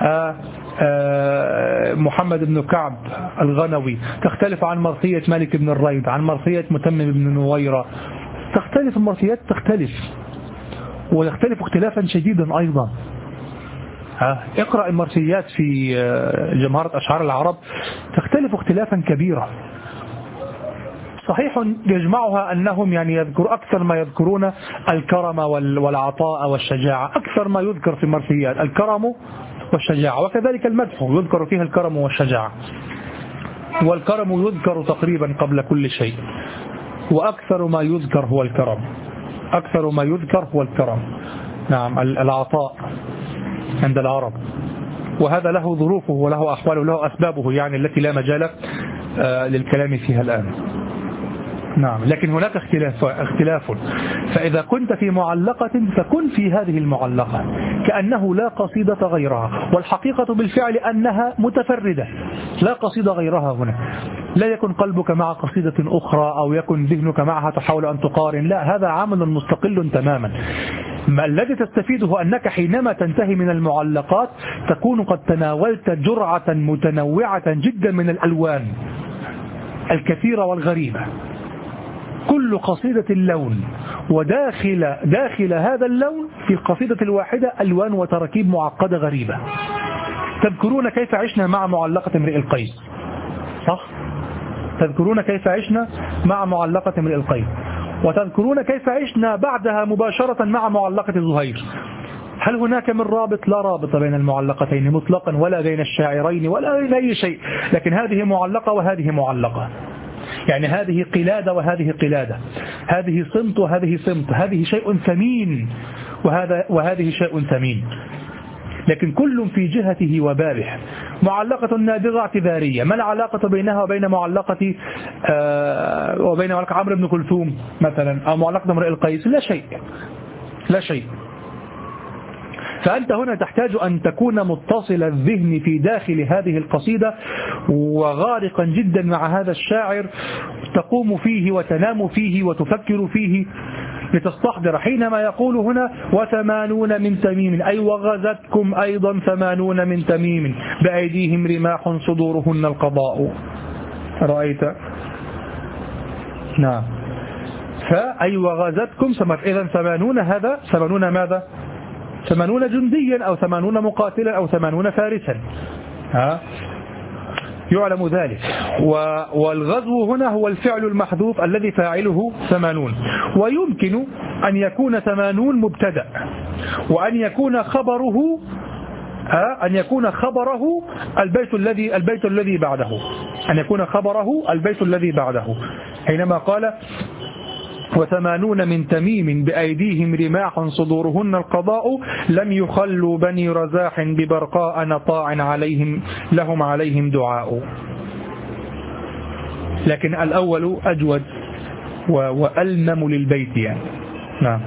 محمد بن كعب الغنوي، تختلف عن مرثية مالك بن الريب، عن مرثية متمم بن نويرة، تختلف المرثيات، تختلف ويختلف اختلافا شديدا أيضا. اقرأ المرثيات في جمهرة أشعار العرب تختلف اختلافا كبيرا. صحيح يجمعها أنهم يعني يذكر أكثر ما يذكرون الكرم والعطاء والشجاعة، أكثر ما يذكر في المرثيات الكرم والشجاعة، وكذلك المدح يذكر فيها الكرم والشجاعة، والكرم يذكر تقريبا قبل كل شيء، وأكثر ما يذكر هو الكرم، أكثر ما يذكر هو الكرم. نعم، العطاء عند العرب، وهذا له ظروفه وله أحواله وله أسبابه يعني التي لا مجال للكلام فيها الآن. نعم، لكن هناك اختلاف. فإذا كنت في معلقة فكن في هذه المعلقة كأنه لا قصيدة غيرها، والحقيقة بالفعل أنها متفردة، لا قصيدة غيرها هنا. لا يكن قلبك مع قصيدة أخرى أو يكن ذهنك معها تحاول أن تقارن، لا، هذا عمل مستقل تماما. ما الذي تستفيده أنك حينما تنتهي من المعلقات تكون قد تناولت جرعة متنوعة جدا من الألوان الكثيرة والغريبة، كل قصيدة اللون، وداخل هذا اللون في القصيدة الواحدة ألوان وتراكيب معقدة غريبة. تذكرون كيف عشنا مع معلقة امرئ القيس، صح؟ تذكرون كيف عشنا مع معلقة امرئ القيس، وتذكرون كيف عشنا بعدها مباشرة مع معلقة زهير. هل هناك من رابط؟ لا رابط بين المعلقتين مطلقا، ولا بين الشاعرين، ولا بين أي شيء، لكن هذه معلقة وهذه معلقة، يعني هذه قلادة وهذه قلادة، هذه صمت وهذه صمت، هذه شيء ثمين وهذه شيء ثمين، لكن كل في جهته وبابه. معلقة نابغة اعتذارية، ما العلاقة بينها وبين معلقة عمرو بن كلثوم مثلا أو معلقة امرئ القيس؟ لا شيء، لا شيء. فأنت هنا تحتاج أن تكون متصل الذهن في داخل هذه القصيدة وغارقا جدا مع هذا الشاعر، تقوم فيه وتنام فيه وتفكر فيه لتستحضر حينما يقول هنا 80 من تميم، أي وغزتكم أيضا 80 من تميم بأيديهم رماح صدورهن القضاء. رأيت؟ نعم، فأي وغزتكم إذن 80، هذا 80 ماذا؟ 80 جنديا أو 80 مقاتلا أو 80 فارسا، يعلم ذلك. والغزو هنا هو الفعل المحذوف الذي فاعله 80، ويمكن أن يكون 80 مبتدأ، وأن يكون خبره البيت الذي بعده، أن يكون خبره البيت الذي بعده، حينما قال 80 من تميم بأيديهم رماح صدورهن القضاء لم يخلوا بني رزاح ببرقاء نطاع لهم عليهم دعاء. لكن الأول أجود وألمم للبيت يعني. نعم.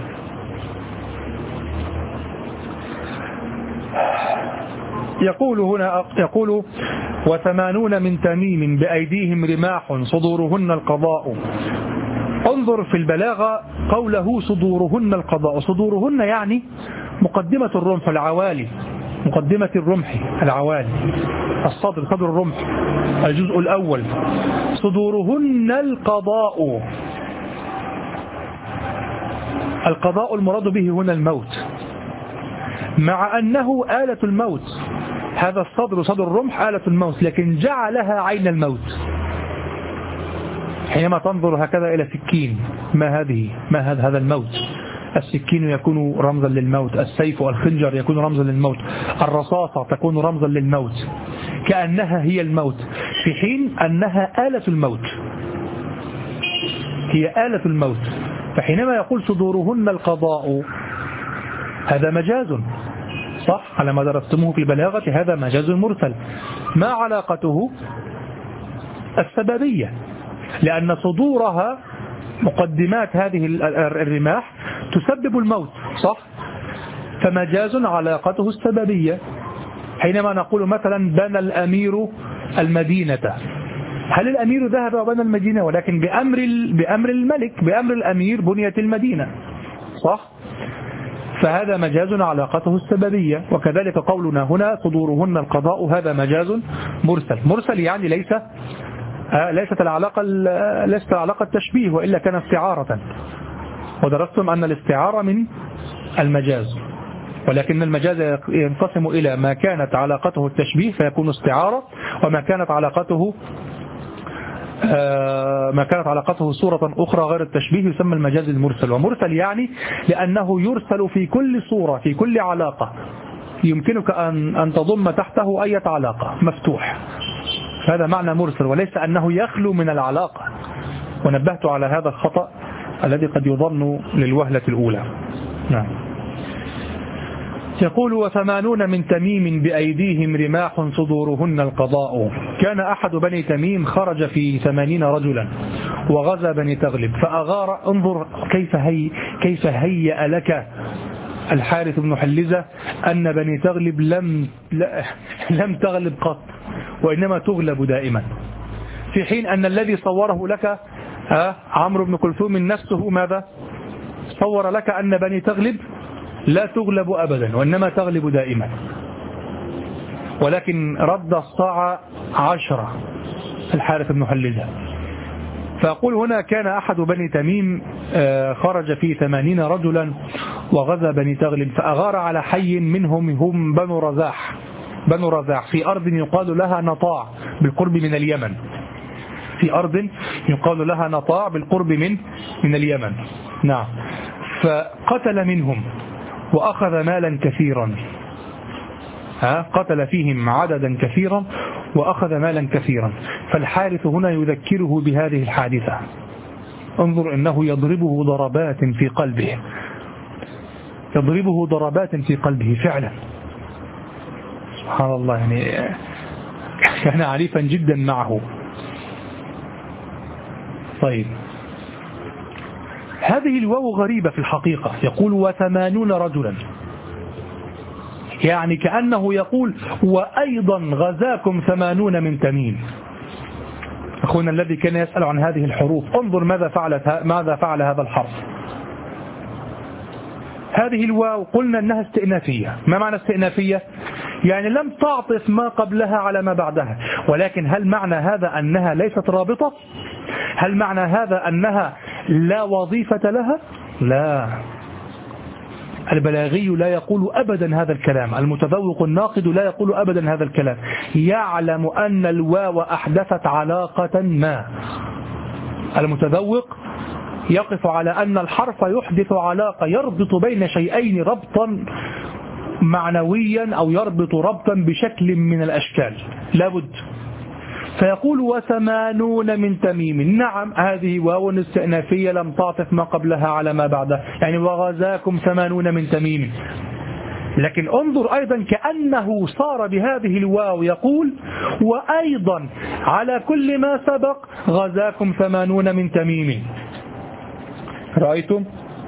يقول 80 من تميم بأيديهم رماح صدورهن القضاء. انظر في البلاغة قوله صدورهن القضاء، صدورهن يعني مقدمة الرمح العوالي، مقدمة الرمح العوالي، الصدر، صدر الرمح الجزء الأول، صدورهن القضاء. القضاء المراد به هنا الموت، مع أنه آلة الموت، هذا الصدر صدر الرمح آلة الموت، لكن جعلها عين الموت. حينما تنظر هكذا إلى سكين، ما هذا الموت، السكين يكون رمزا للموت، السيف والخنجر يكون رمزا للموت، الرصاصة تكون رمزا للموت، كأنها هي الموت، في حين أنها آلة الموت، هي آلة الموت. فحينما يقول صدورهن القضاء هذا مجاز، صح؟ على ما درستموه في البلاغة هذا مجاز مرسل. ما علاقته؟ السببية، لأن صدورها مقدمات هذه الرماح تسبب الموت، صح؟ فمجاز علاقته السببية. حينما نقول مثلا بنى الأمير المدينة، هل الأمير ذهب وبنى المدينة؟ ولكن بأمر الملك، بأمر الأمير بنيت المدينة، صح؟ فهذا مجاز علاقته السببية. وكذلك قولنا هنا صدورهن القضاء هذا مجاز مرسل. مرسل يعني ليست العلاقة التشبيه، وإلا كان استعارة، ودرستم أن الاستعارة من المجاز، ولكن المجاز ينقسم إلى ما كانت علاقته التشبيه فيكون استعارة، وما كانت علاقته صورة أخرى غير التشبيه يسمى المجاز المرسل. ومرسل يعني لأنه يرسل في كل صورة، في كل علاقة يمكنك أن تضم تحته أي علاقة مفتوح، هذا معنى مرسل، وليس أنه يخلو من العلاقة. ونبهت على هذا الخطأ الذي قد يظن للوهلة الأولى. نعم. يقول وثمانون من تميم بأيديهم رماح صدورهن القضاء. كان أحد بني تميم خرج في 80 رجلا وغزا بني تغلب فأغار. انظر كيف هيأ لك الحارث بن حلزة أن بني تغلب لم تغلب قط، وإنما تغلب دائما، في حين أن الذي صوره لك عمرو بن كلثوم نفسه ماذا صور لك؟ أن بني تغلب لا تغلب أبدا وإنما تغلب دائما، ولكن رد الصاع 10 الحارث بن حلزة. فأقول هنا كان أحد بني تميم خرج في 80 رجلا وغزا بني تغلب فأغار على حي منهم هم بنو رزاح في أرض يقال لها نطاع بالقرب من اليمن، في أرض يقال لها نطاع بالقرب من اليمن. نعم. فقتل منهم وأخذ مالا كثيرا، قتل فيهم عددا كثيرا وأخذ مالا كثيرا. فالحارث هنا يذكره بهذه الحادثة. انظر إنه يضربه ضربات في قلبه، يضربه ضربات في قلبه فعلا، سبحان الله، يعني كان عنيفا جدا معه. طيب، هذه الواو غريبة في الحقيقة. يقول وثمانون رجلا، يعني كأنه يقول وأيضا غزاكم 80 من تميم. أخونا الذي كان يسأل عن هذه الحروف، انظر ماذا فعل هذا الحرف. هذه الواو قلنا أنها استئنافية. ما معنى استئنافية؟ يعني لم تعطف ما قبلها على ما بعدها، ولكن هل معنى هذا أنها ليست رابطة؟ هل معنى هذا أنها لا وظيفة لها؟ لا، البلاغي لا يقول أبدا هذا الكلام، المتذوق الناقد لا يقول أبدا هذا الكلام، يعلم أن الواو أحدثت علاقة ما. المتذوق يقف على أن الحرف يحدث علاقة، يربط بين شيئين ربطا معنويا أو يربط ربطا بشكل من الأشكال لابد. فيقول وثمانون من تميم، نعم هذه واو استئنافية لم تعطف ما قبلها على ما بعدها، يعني وغزاكم 80 من تميم. لكن انظر أيضا كأنه صار بهذه الواو يقول وأيضا على كل ما سبق غزاكم 80 من تميم. رأيتم؟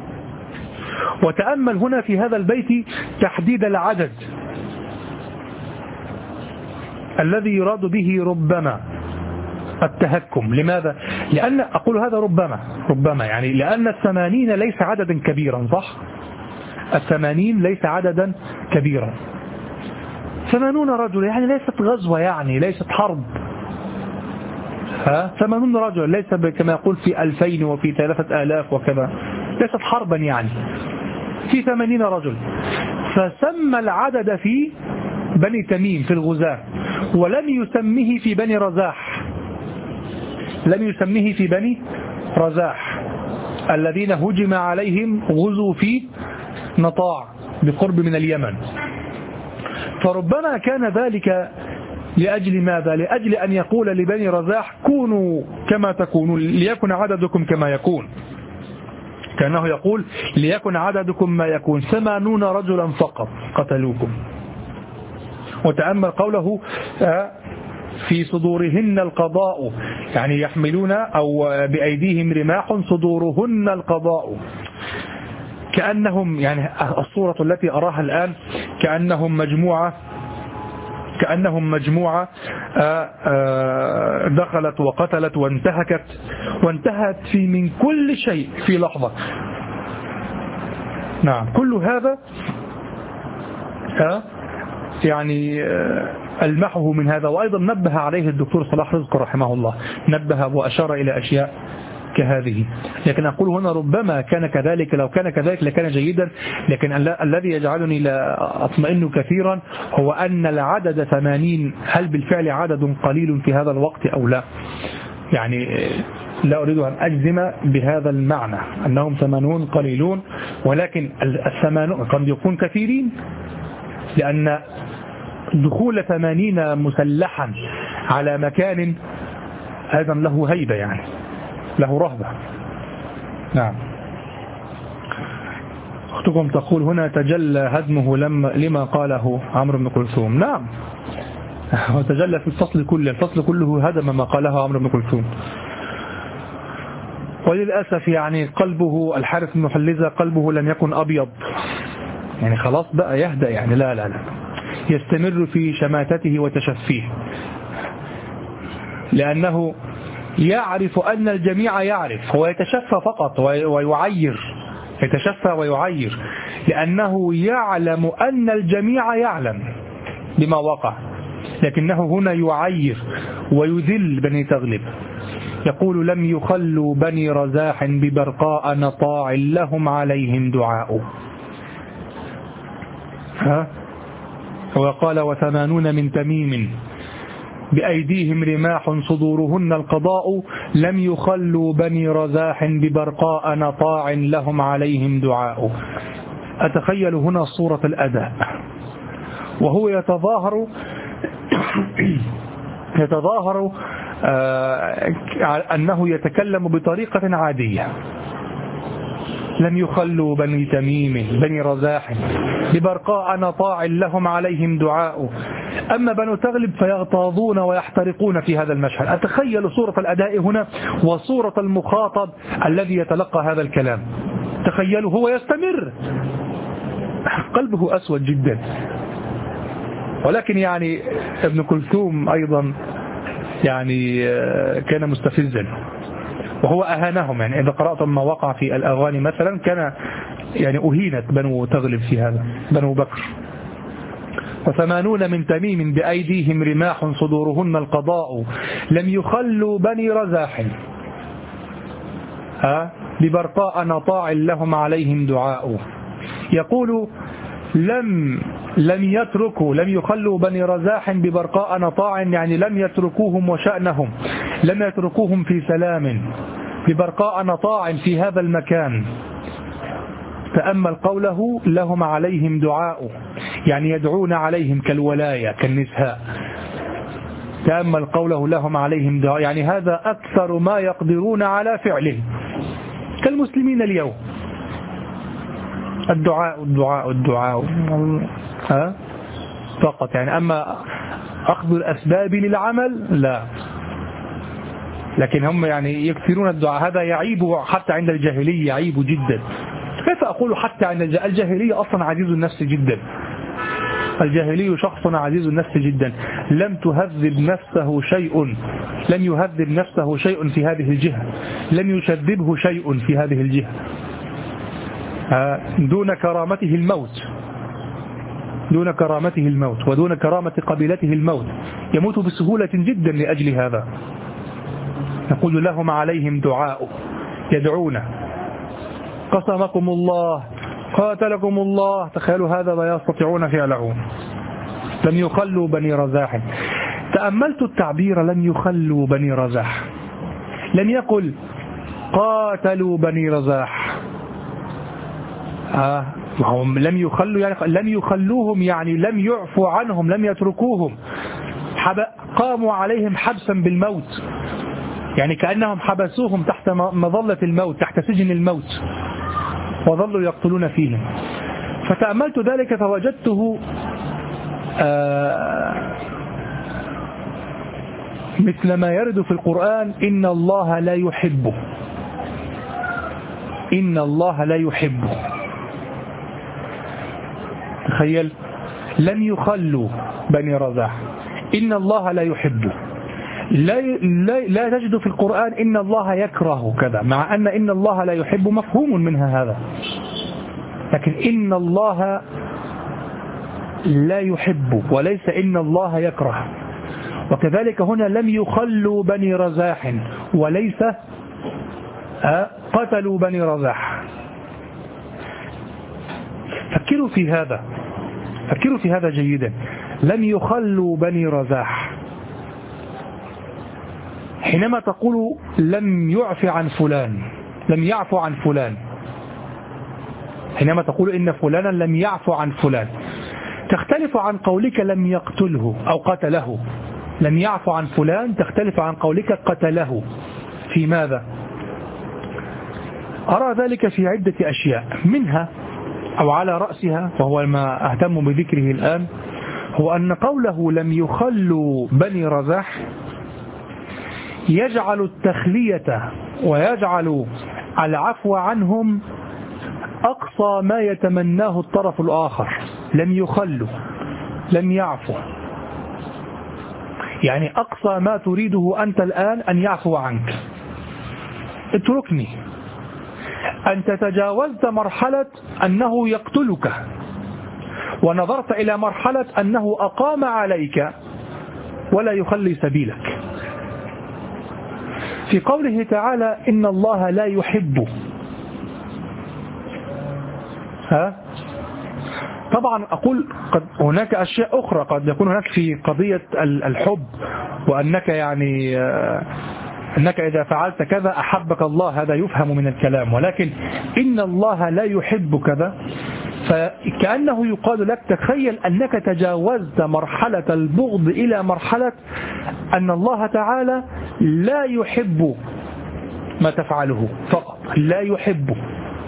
وتأمل هنا في هذا البيت تحديد العدد الذي يراد به ربما التهكم. لماذا؟ لأن أقول هذا ربما يعني لأن 80 ليس عددا كبيرا، صح؟ 80 ليس عددا كبيرا. 80 رجل يعني ليست غزوة، يعني ليست حرب. 80 رجل ليس كما يقول في 2000 وفي 3000 وكذا، ليست حربا يعني، في 80 رجل. فسمى العدد في بني تميم في الغزاة، ولم يسميه في بني رزاح، لم يسميه في بني رزاح. الذين هجم عليهم غزوا في نطاع بقرب من اليمن. فربما كان ذلك لأجل ماذا؟ لأجل أن يقول لبني رزاح كونوا كما تكونون ليكن عددكم كما يكون، كأنه يقول ليكن عددكم ما يكون، 80 رجلا فقط قتلوكم. وتأمل قوله في صدورهن القضاء، يعني يحملون أو بأيديهم رماح صدورهن القضاء، كأنهم يعني الصورة التي أراها الآن كأنهم مجموعة دخلت وقتلت وانتهت في من كل شيء في لحظة. نعم، كل هذا يعني ألمحه من هذا. وأيضا نبه عليه الدكتور صلاح رزق رحمه الله، نبه وأشار إلى أشياء كهذه. لكن أقول هنا ربما كان كذلك، لو كان كذلك لكان جيدا، لكن الذي يجعلني لا أطمئن كثيرا هو أن العدد 80 هل بالفعل عدد قليل في هذا الوقت أو لا؟ يعني لا أريد أن أجزم بهذا المعنى أنهم 80 قليلون، ولكن 80 قد يكون كثيرين، لأن دخول 80 مسلحا على مكان أيضا له هيبة، يعني له رهبة. نعم. أختكم تقول هنا تجلى هدمه لما قاله عمرو بن كلثوم. نعم، وتجلى في الفصل كله هدم ما قاله عمرو بن كلثوم. وللأسف يعني قلبه الحارث بن حلزة قلبه لم يكن أبيض، يعني خلاص بقى يهدأ، يعني لا يستمر في شماتته وتشفيه، لأنه يعرف أن الجميع يعرف، هو يتشفى فقط يتشفى ويعير، لأنه يعلم أن الجميع يعلم بما وقع، لكنه هنا يعير ويذل بني تغلب. يقول لم يخلوا بني رزاح ببرقاء نطاع لهم عليهم دعاء. وقال 80 من تميم بأيديهم رماح صدورهن القضاء لم يخلوا بني رزاح ببرقاء نطاع لهم عليهم دعاء. أتخيل هنا صورة الأداء، وهو يتظاهر أنه يتكلم بطريقة عادية. لم يخلوا بني تميم بني رزاح ببرقاء نطاع لهم عليهم دعاء. أما بنو تغلب فيغتاظون ويحترقون في هذا المشهد. أتخيل صورة الأداء هنا وصورة المخاطب الذي يتلقى هذا الكلام. تخيلوا هو يستمر، قلبه أسود جدا. ولكن يعني ابن كلثوم أيضا يعني كان مستفزا، وهو أهانهم. يعني إذا قرأتم ما وقع في الأغاني مثلا كان يعني أهينت بنو تغلب في هذا، بنو بكر. 80 من تميم بأيديهم رماح صدورهن القضاء لم يخلوا بني رزاح ببرقاء نطاع لهم عليهم دعاء. يقول لم يخلوا بني رزاح ببرقاء نطاع، يعني لم يتركوهم وشأنهم، لم يتركوهم في سلام، ببرقاء نطاع في هذا المكان. تأمل قوله لهم عليهم دعاء، يعني يدعون عليهم كالولاية كالنساء. تأمل قوله لهم عليهم دعاء، يعني هذا أكثر ما يقدرون على فعله كالمسلمين اليوم. الدعاء فقط، يعني أما أخذ الأسباب للعمل لا. لكن هم يعني يكثرون الدعاء، هذا يعيب حتى عند الجاهلية، يعيب جدا. كيف أقول حتى عند الجاهلية؟ أصلا عزيز النفس جدا. الجاهلي شخص عزيز النفس جدا، لم يهذب نفسه شيء في هذه الجهة، لم يشذبه شيء في هذه الجهة، دون كرامته الموت ودون كرامة قبيلته الموت، يموت بسهولة جدا لأجل هذا. يقول لهم عليهم دعاء، يدعون قسمكم الله قاتلكم الله. تخيلوا هذا لا يستطيعون فعله. لم يخلوا بني رزاح. تأملت التعبير لم يخلوا بني رزاح، لم يقل قاتلوا بني رزاح. هم لم يخلوا، يعني لم يخلوهم، يعني لم يعفوا عنهم، لم يتركوهم، قاموا عليهم حبسا بالموت، يعني كأنهم حبسوهم تحت مظلة الموت، تحت سجن الموت، وظلوا يقتلون فيهم. فتأملت ذلك فوجدته مثل ما يرد في القرآن: إن الله لا يحبه، إن الله لا يحبه. تخيل، لم يخلوا بني رزاح، إن الله لا يحبه. لا تجد في القرآن إن الله يكره كذا، مع أن إن الله لا يحب مفهوم منها هذا، لكن إن الله لا يحب وليس إن الله يكره. وكذلك هنا لم يخلوا بني رزاح وليس قتلوا بني رزاح. فكروا في هذا، فكروا في هذا جيدا. لم يخلوا بني رزاح، حينما تقول لم يعف عن فلان، لم يعفو عن فلان، حينما تقول إن فلانا لم يعفو عن فلان، تختلف عن قولك لم يقتله أو قتله. لم يعفو عن فلان تختلف عن قولك قتله. في ماذا؟ أرى ذلك في عدة أشياء، منها أو على رأسها، وهو ما أهتم بذكره الآن، هو أن قوله لم يخلوا بني رزاح يجعل التخلية ويجعل العفو عنهم أقصى ما يتمناه الطرف الآخر. لم يخلوا، لم يعفوا، يعني أقصى ما تريده أنت الآن أن يعفو عنك. اتركني. أنت تجاوزت مرحلة أنه يقتلك، ونظرت إلى مرحلة أنه أقام عليك ولا يخلي سبيلك. في قوله تعالى إن الله لا يحب، طبعا أقول قد هناك أشياء أخرى، قد يكون هناك في قضية الحب، وأنك يعني أنك إذا فعلت كذا أحبك الله، هذا يفهم من الكلام، ولكن إن الله لا يحب كذا، فكأنه يقال لك تخيل أنك تجاوزت مرحلة البغض إلى مرحلة أن الله تعالى لا يحب ما تفعله فقط، لا يحبه.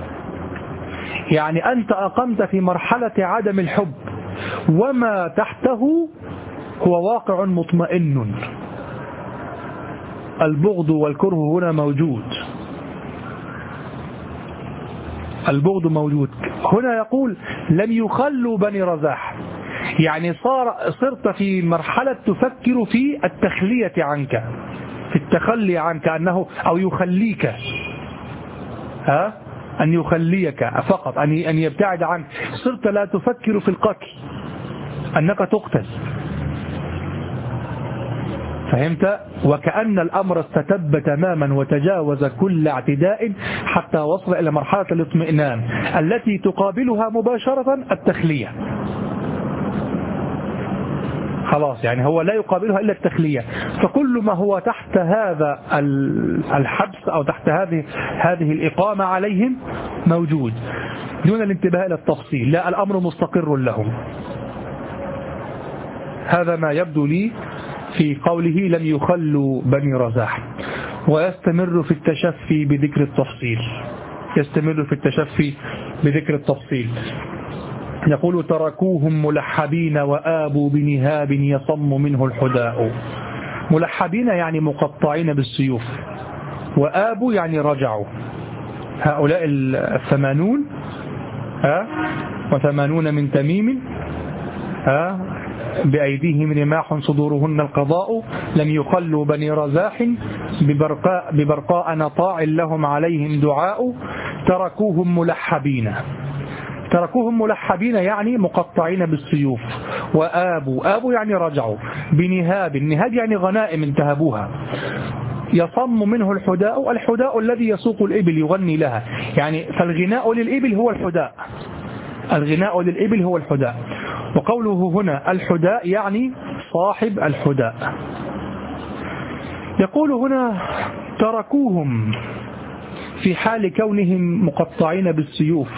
يعني أنت أقمت في مرحلة عدم الحب، وما تحته هو واقع مطمئن. البغض والكره هنا موجود، البغض موجود. هنا يقول لم يخلوا بني رزاح، يعني صرت في مرحلة تفكر في التخلية عنك، في التخلي عنك، أنه أو يخليك، أن يخليك فقط، أن يبتعد عنك. صرت لا تفكر في القتل، أنك تقتل. فهمت؟ وكأن الأمر استتب تماما وتجاوز كل اعتداء حتى وصل إلى مرحلة الاطمئنان التي تقابلها مباشرة التخلية. خلاص، يعني هو لا يقابلها إلا التخلية. فكل ما هو تحت هذا الحبس أو تحت هذه الإقامة عليهم موجود دون الانتباه إلى التفصيل. لا، الأمر مستقر لهم. هذا ما يبدو لي في قوله لم يخلوا بني رزاح. ويستمر في التشفي بذكر التفصيل، يستمر في التشفي بذكر التفصيل. يقول تركوهم ملحبين وآبوا بنهاب يصم منه الحداء. ملحبين يعني مقطعين بالسيوف، وآبوا يعني رجعوا. هؤلاء 80 و80 من تميم بأيديهم رماح صدورهن القضاء. لم يخلوا بني رزاح ببرقاء نطاع لهم عليهم دعاء. تركوهم ملحبين، تركوهم ملحبين يعني مقطعين بالسيوف. وآبوا يعني رجعوا. بنهاب، النهاب يعني غنائم انتهبوها. يصم منه الحداء، الحداء الذي يسوق الإبل يغني لها، يعني فالغناء للإبل هو الحداء، الغناء للإبل هو الحداء. وقوله هنا الحداء يعني صاحب الحداء. يقول هنا تركوهم، في حال كونهم مقطعين بالسيوف،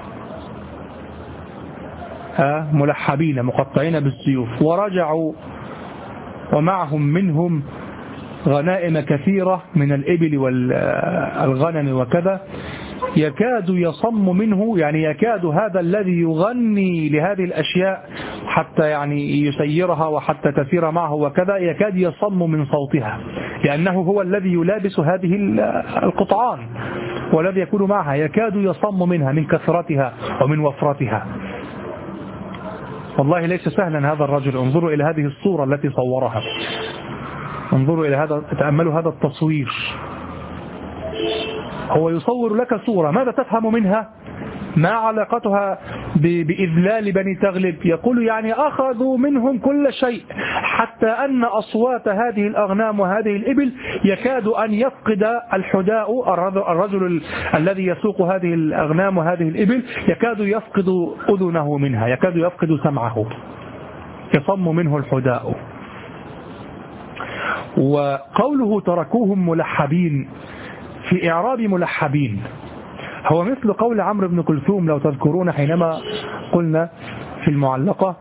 ملحبين مقطعين بالسيوف، ورجعوا ومعهم منهم غنائم كثيرة من الإبل والغنم وكذا، يكاد يصم منه، يعني يكاد هذا الذي يغني لهذه الأشياء حتى يعني يسيرها وحتى تسير معه وكذا، يكاد يصم من صوتها، لأنه هو الذي يلابس هذه القطعان والذي يكون معها، يكاد يصم منها من كثرتها ومن وفرتها. والله ليس سهلا هذا الرجل. انظروا إلى هذه الصورة التي صورها، انظروا إلى هذا، تأملوا هذا التصوير. هو يصور لك صورة، ماذا تفهم منها؟ ما علاقتها بإذلال بني تغلب؟ يقول يعني أخذوا منهم كل شيء، حتى أن أصوات هذه الأغنام وهذه الإبل يكاد أن يفقد الحداء، الرجل الذي يسوق هذه الأغنام وهذه الإبل يكاد يفقد أذنه منها، يكاد يفقد سمعه، يصم منه الحداء. وقوله تركوهم ملحبين، في إعراب ملحبين هو مثل قول عمرو بن كلثوم لو تذكرون حينما قلنا في المعلقة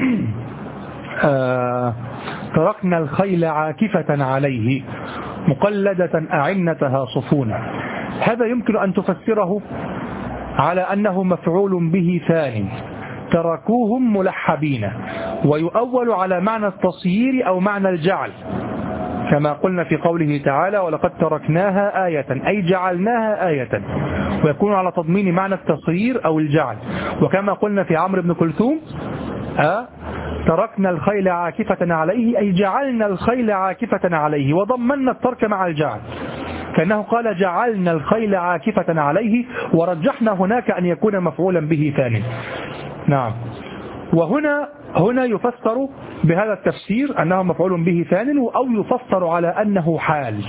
تركنا الخيل عاكفة عليه مقلدة أعنتها صفونا. هذا يمكن أن تفسره على أنه مفعول به ثاني، تركوهم ملحبين، ويؤول على معنى التصيير أو معنى الجعل، كما قلنا في قوله تعالى ولقد تركناها آية، أي جعلناها آية، ويكون على تضمين معنى التصيير أو الجعل. وكما قلنا في عمرو بن كلثوم تركنا الخيل عاكفة عليه، أي جعلنا الخيل عاكفة عليه، وضمنا الترك مع الجعل، كأنه قال جعلنا الخيل عاكفة عليه، ورجحنا هناك أن يكون مفعولا به ثاني. نعم. وهنا يفسر بهذا التفسير أنه مفعول به ثاني، أو يفسر على أنه حال،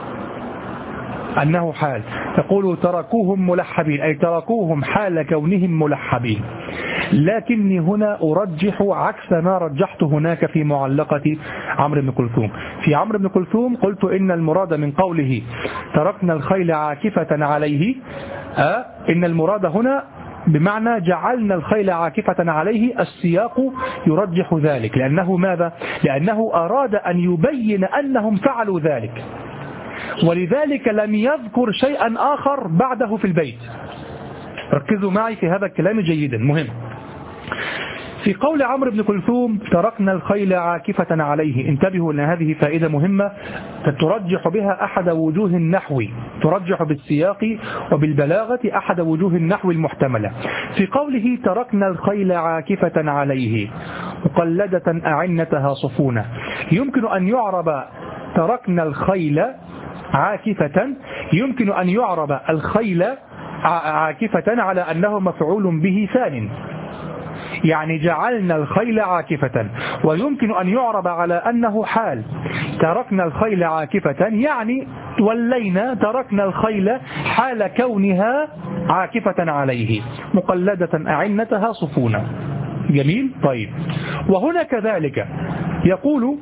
أنه حال. تقول تركوهم ملحبين، أي تركوهم حال كونهم ملحبين. لكني هنا أرجح عكس ما رجحت هناك في معلقة عمرو بن كلثوم. في عمرو بن كلثوم قلت إن المراد من قوله تركنا الخيل عاكفة عليه، إن المراد هنا بمعنى جعلنا الخيل عاكفة عليه، السياق يرجح ذلك، لأنه ماذا؟ لأنه أراد أن يبين أنهم فعلوا ذلك، ولذلك لم يذكر شيئا آخر بعده في البيت. ركزوا معي في هذا الكلام جيدا، مهم. في قول عمرو بن كلثوم تركنا الخيل عاكفة عليه، انتبهوا أن هذه فائدة مهمة ترجح بها أحد وجوه النحو، ترجح بالسياق وبالبلاغة أحد وجوه النحو المحتملة. في قوله تركنا الخيل عاكفة عليه مقلدة أعنتها صفونا، يمكن أن يعرب تركنا الخيل عاكفة، يمكن أن يعرب الخيل عاكفة على أنه مفعول به ثان، يعني جعلنا الخيل عاكفة، ويمكن أن يعرب على أنه حال، تركنا الخيل عاكفة يعني ولينا تركنا الخيل حال كونها عاكفة عليه مقلدة أعنتها صفونا. جميل. طيب، وهنا كذلك يقول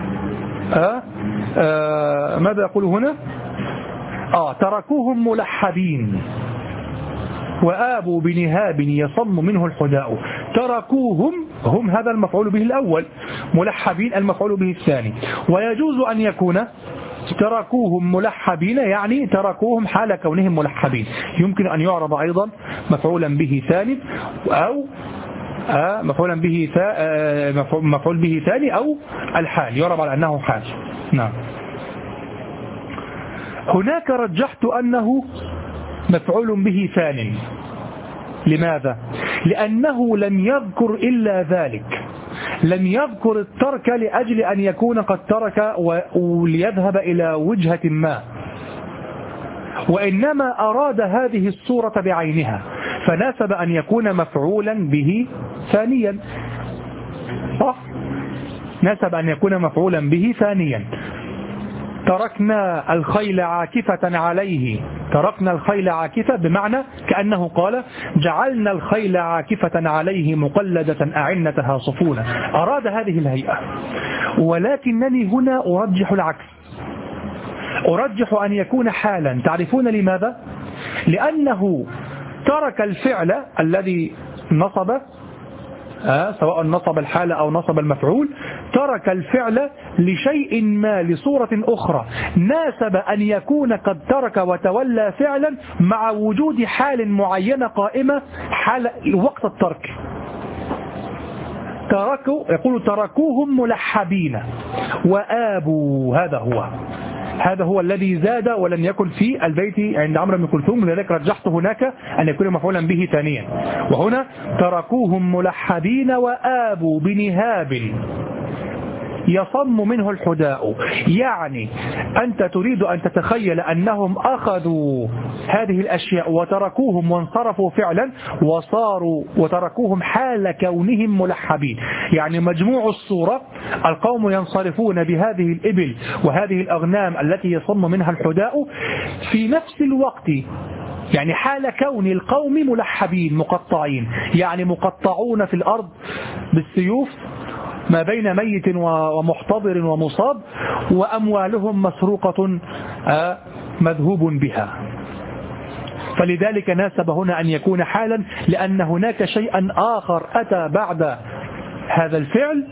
ماذا يقول هنا؟ تركوهم ملحبين وآبوا بنهاب يصم منه الحداء. تركوهم، هم هذا المفعول به الأول، ملحبين المفعول به الثاني. ويجوز أن يكون تركوهم ملحبين يعني تركوهم حال كونهم ملحبين، يمكن أن يعرض أيضا مفعولا به ثاني، أو مفعول به ثاني، أو الحال يعرض على أنه حال. نعم. هناك رجحت أنه مفعول به ثان. لماذا؟ لأنه لم يذكر إلا ذلك، لم يذكر الترك لأجل أن يكون قد ترك وليذهب إلى وجهة ما، وإنما أراد هذه الصورة بعينها، فناسب أن يكون مفعولا به ثانيا. صح؟ ناسب أن يكون مفعولا به ثانيا. تركنا الخيل عاكفة عليه، تركنا الخيل عاكفة بمعنى كأنه قال جعلنا الخيل عاكفة عليه مقلدة أعنتها صفونا، أراد هذه الهيئة. ولكنني هنا أرجح العكس، أرجح أن يكون حالا. تعرفون لماذا؟ لأنه ترك الفعل الذي نصب، سواء نصب الحالة أو نصب المفعول، ترك الفعل لشيء ما لصورة أخرى ناسب أن يكون قد ترك وتولى فعلا مع وجود حال معينة قائمة حال وقت الترك. يقول تركوهم ملحبين وآبوا، هذا هو الذي زاد ولم يكن في البيت عند عمرو بن كلثوم، لذلك رجحت هناك أن يكون مفعولا به ثانيا. وهنا تركوهم ملحبين وآبوا بنهاب يصم منه الحداء، يعني أنت تريد أن تتخيل أنهم أخذوا هذه الأشياء وتركوهم وانصرفوا فعلا وصاروا وتركوهم حال كونهم ملحبين. يعني مجموع الصورة القوم ينصرفون بهذه الإبل وهذه الأغنام التي يصم منها الحداء في نفس الوقت، يعني حال كون القوم ملحبين مقطعين، يعني مقطعون في الأرض بالسيوف ما بين ميت ومحتضر ومصاب، وأموالهم مسروقة مذهوب بها. فلذلك ناسب هنا أن يكون حالا، لأن هناك شيئا آخر أتى بعد هذا الفعل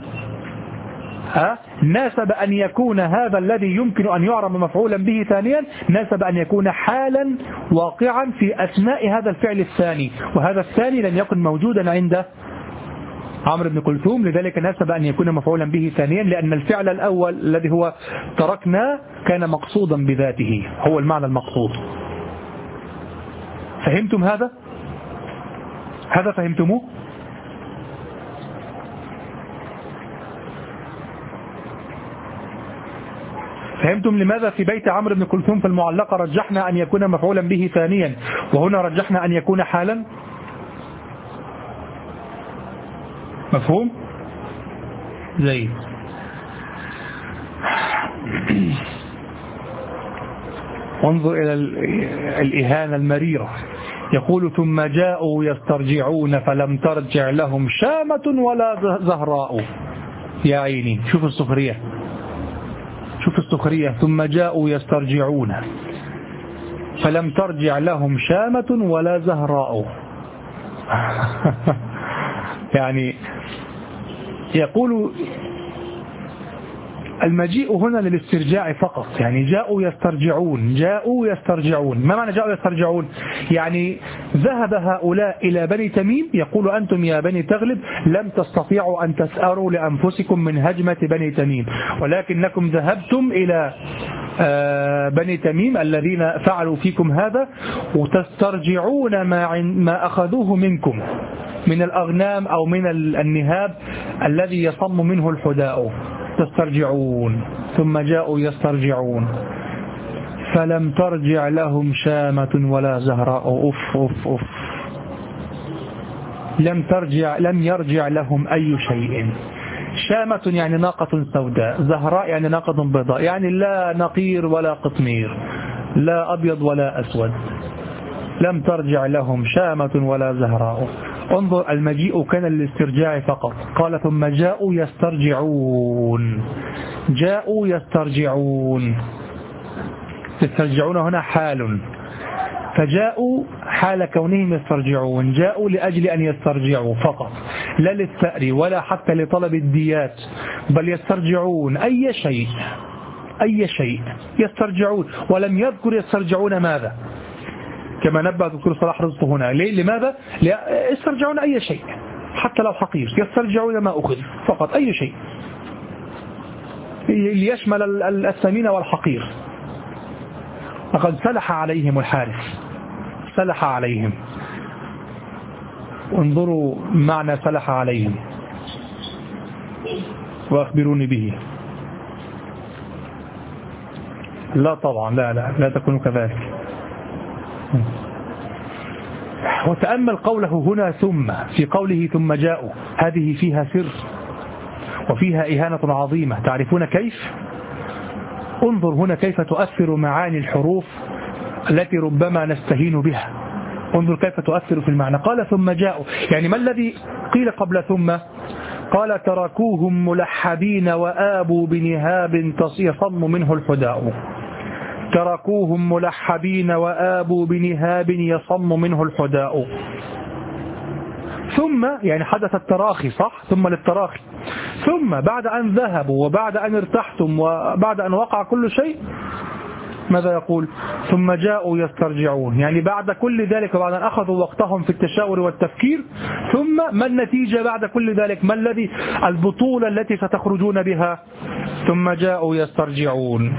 ناسب أن يكون هذا الذي يمكن أن يعرب مفعولا به ثانيا، ناسب أن يكون حالا واقعا في أثناء هذا الفعل الثاني، وهذا الثاني لم يكن موجودا عند عمرو بن كلثوم، لذلك ناسب أن يكون مفعولا به ثانيا، لأن الفعل الأول الذي هو تركنا كان مقصودا بذاته، هو المعنى المقصود. فهمتم هذا؟ فهمتموه؟ فهمتم لماذا في بيت عمرو بن كلثوم في المعلقة رجحنا أن يكون مفعولا به ثانيا وهنا رجحنا أن يكون حالا؟ مفهوم؟ زين. وانظر إلى الإهانة المريرة، يقول ثم جاءوا يسترجعون فلم ترجع لهم شامة ولا زهراء. يا عيني، شوف السخرية، ثم جاءوا يسترجعون فلم ترجع لهم شامة ولا زهراء. يعني يقول المجيء هنا للاسترجاع فقط، يعني جاءوا يسترجعون. ما معنى جاءوا يسترجعون؟ يعني ذهب هؤلاء إلى بني تميم، يقول أنتم يا بني تغلب لم تستطيعوا أن تسأروا لأنفسكم من هجمة بني تميم، ولكنكم ذهبتم إلى بني تميم الذين فعلوا فيكم هذا، وتسترجعون ما أخذوه منكم من الأغنام أو من النهاب الذي يصم منه الحداء. تسترجعون ثم جاءوا يسترجعون فلم ترجع لهم شامة ولا زهراء. أف لم يرجع لهم أي شيء. شامة يعني ناقة سوداء، زهراء يعني ناقة بيضاء، يعني لا نقير ولا قطمير، لا أبيض ولا أسود. لم ترجع لهم شامة ولا زهراء. انظر، المجيء كان للاسترجاع فقط. قال ثم جاءوا يسترجعون. يسترجعون هنا حال، فجاءوا حال كونهم يسترجعون، جاءوا لأجل أن يسترجعوا فقط، لا للثأر ولا حتى لطلب الديات، بل يسترجعون أي شيء يسترجعون، ولم يذكر يسترجعون ماذا، كما نبه دكتور صلاح رزق هنا. لماذا؟ يسترجعون أي شيء حتى لو حقير، يسترجعون ما أخذ فقط، أي شيء ليشمل الثمين والحقير. لقد سلح عليهم الحارس، سلح عليهم. انظروا معنى سلح عليهم وأخبروني به. لا طبعا، لا تكونوا كذلك. وتأمل قوله هنا ثم، في قوله ثم جاءوا، هذه فيها سر وفيها إهانة عظيمة. تعرفون كيف؟ انظر هنا كيف تؤثر معاني الحروف التي ربما نستهين بها. انظر كيف تؤثر في المعنى. قال ثم جاءوا، يعني ما الذي قيل قبل ثم؟ قال تركوهم ملحبين وآبوا بنهاب يصم منه الحداء. تركوهم ملحبين وآبوا بنهاب يصم منه الحداء. ثم يعني حدث التراخي صح، ثم للتراخي، ثم بعد أن ذهبوا وبعد أن ارتحتم وبعد أن وقع كل شيء ماذا يقول؟ ثم جاءوا يسترجعون، يعني بعد كل ذلك وبعد أن أخذوا وقتهم في التشاور والتفكير، ثم ما النتيجة بعد كل ذلك؟ ما الذي البطولة التي ستخرجون بها؟ ثم جاءوا يسترجعون.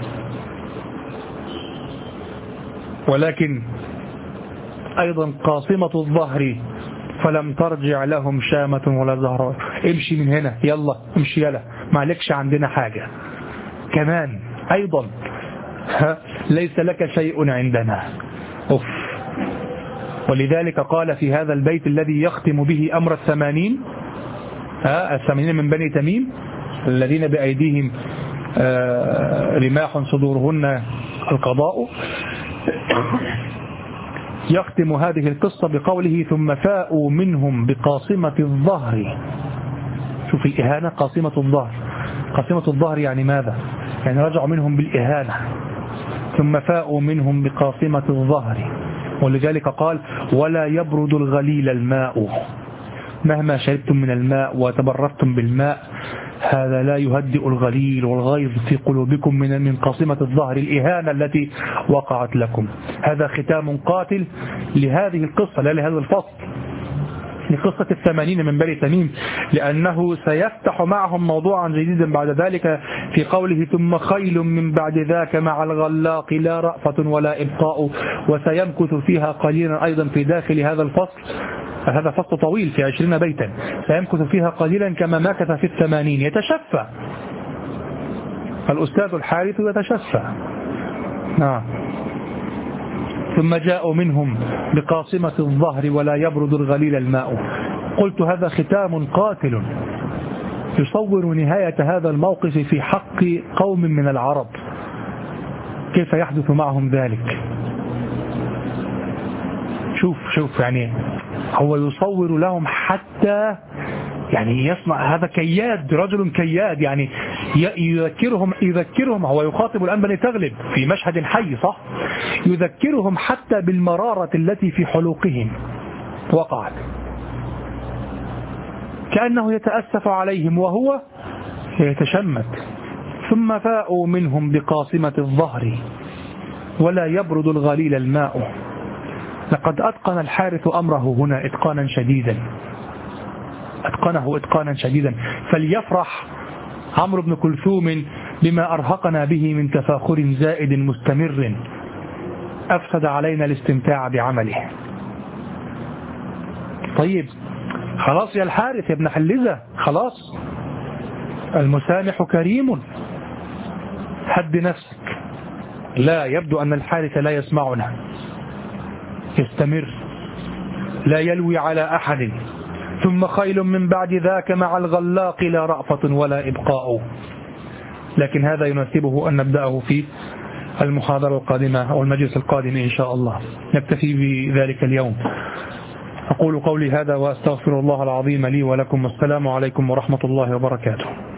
ولكن أيضا قاصمة الظهر فلم ترجع لهم شامة ولا زهراء. امشي من هنا يلا امشي يلا، ما عليكش عندنا حاجة كمان أيضا، ليس لك شيء عندنا. أوف. ولذلك قال في هذا البيت الذي يختم به أمر 80 من بني تميم الذين بأيديهم رماح صدورهن القضاء، يختم هذه القصة بقوله ثم فاءوا منهم بقاصمة الظهر. شوف الإهانة، قاصمة الظهر. قاصمة الظهر يعني ماذا؟ يعني رجعوا منهم بالإهانة. ثم فاءوا منهم بقاصمة الظهر. ولذلك قال ولا يبرد الغليل الماء، مهما شربتم من الماء وتبردتم بالماء هذا لا يهدئ الغليل والغيظ في قلوبكم من قاصمة الظهر، الإهانة التي وقعت لكم. هذا ختام قاتل لهذه القصة، لا لهذا الفصل، لقصة 80 من بني تميم، لأنه سيفتح معهم موضوعا جديدا بعد ذلك في قوله ثم خيل من بعد ذاك مع الغلاق لا رأفة ولا إبقاء، وسيمكث فيها قليلا أيضا في داخل هذا الفصل. هذا فصل طويل في 20 بيتا، سيمكث فيها قليلا كما مكث في 80. يتشفى الأستاذ الحارث يتشفى. نعم. ثم جاءوا منهم بقاصمة الظهر ولا يبرد الغليل الماء. قلت هذا ختام قاتل يصور نهاية هذا الموقف في حق قوم من العرب، كيف يحدث معهم ذلك. شوف يعني هو يصور لهم حتى يعني يصنع هذا كياد، رجل كياد، يعني يذكرهم هو يخاطب الآن بني تغلب في مشهد حي صح، يذكرهم حتى بالمرارة التي في حلوقهم وقعت، كأنه يتأسف عليهم وهو يتشمت. ثم فاءوا منهم بقاصمة الظهر ولا يبرد الغليل الماء. لقد أتقن الحارث أمره هنا إتقانا شديدا، أتقنه إتقانا شديدا. فليفرح عمرو بن كلثوم بما أرهقنا به من تفاخر زائد مستمر أفسد علينا الاستمتاع بعمله. طيب خلاص يا الحارث يا ابن حلزة، خلاص المسامح كريم، حد نفسك. لا، يبدو أن الحارث لا يسمعنا، يستمر لا يلوي على أحد. ثم خيل من بعد ذاك مع الغلاق لا رأفة ولا إبقاء. لكن هذا يناسبه أن نبدأه في المحاضرة القادمة أو المجلس القادم إن شاء الله. نكتفي بذلك اليوم. أقول قولي هذا وأستغفر الله العظيم لي ولكم، والسلام عليكم ورحمة الله وبركاته.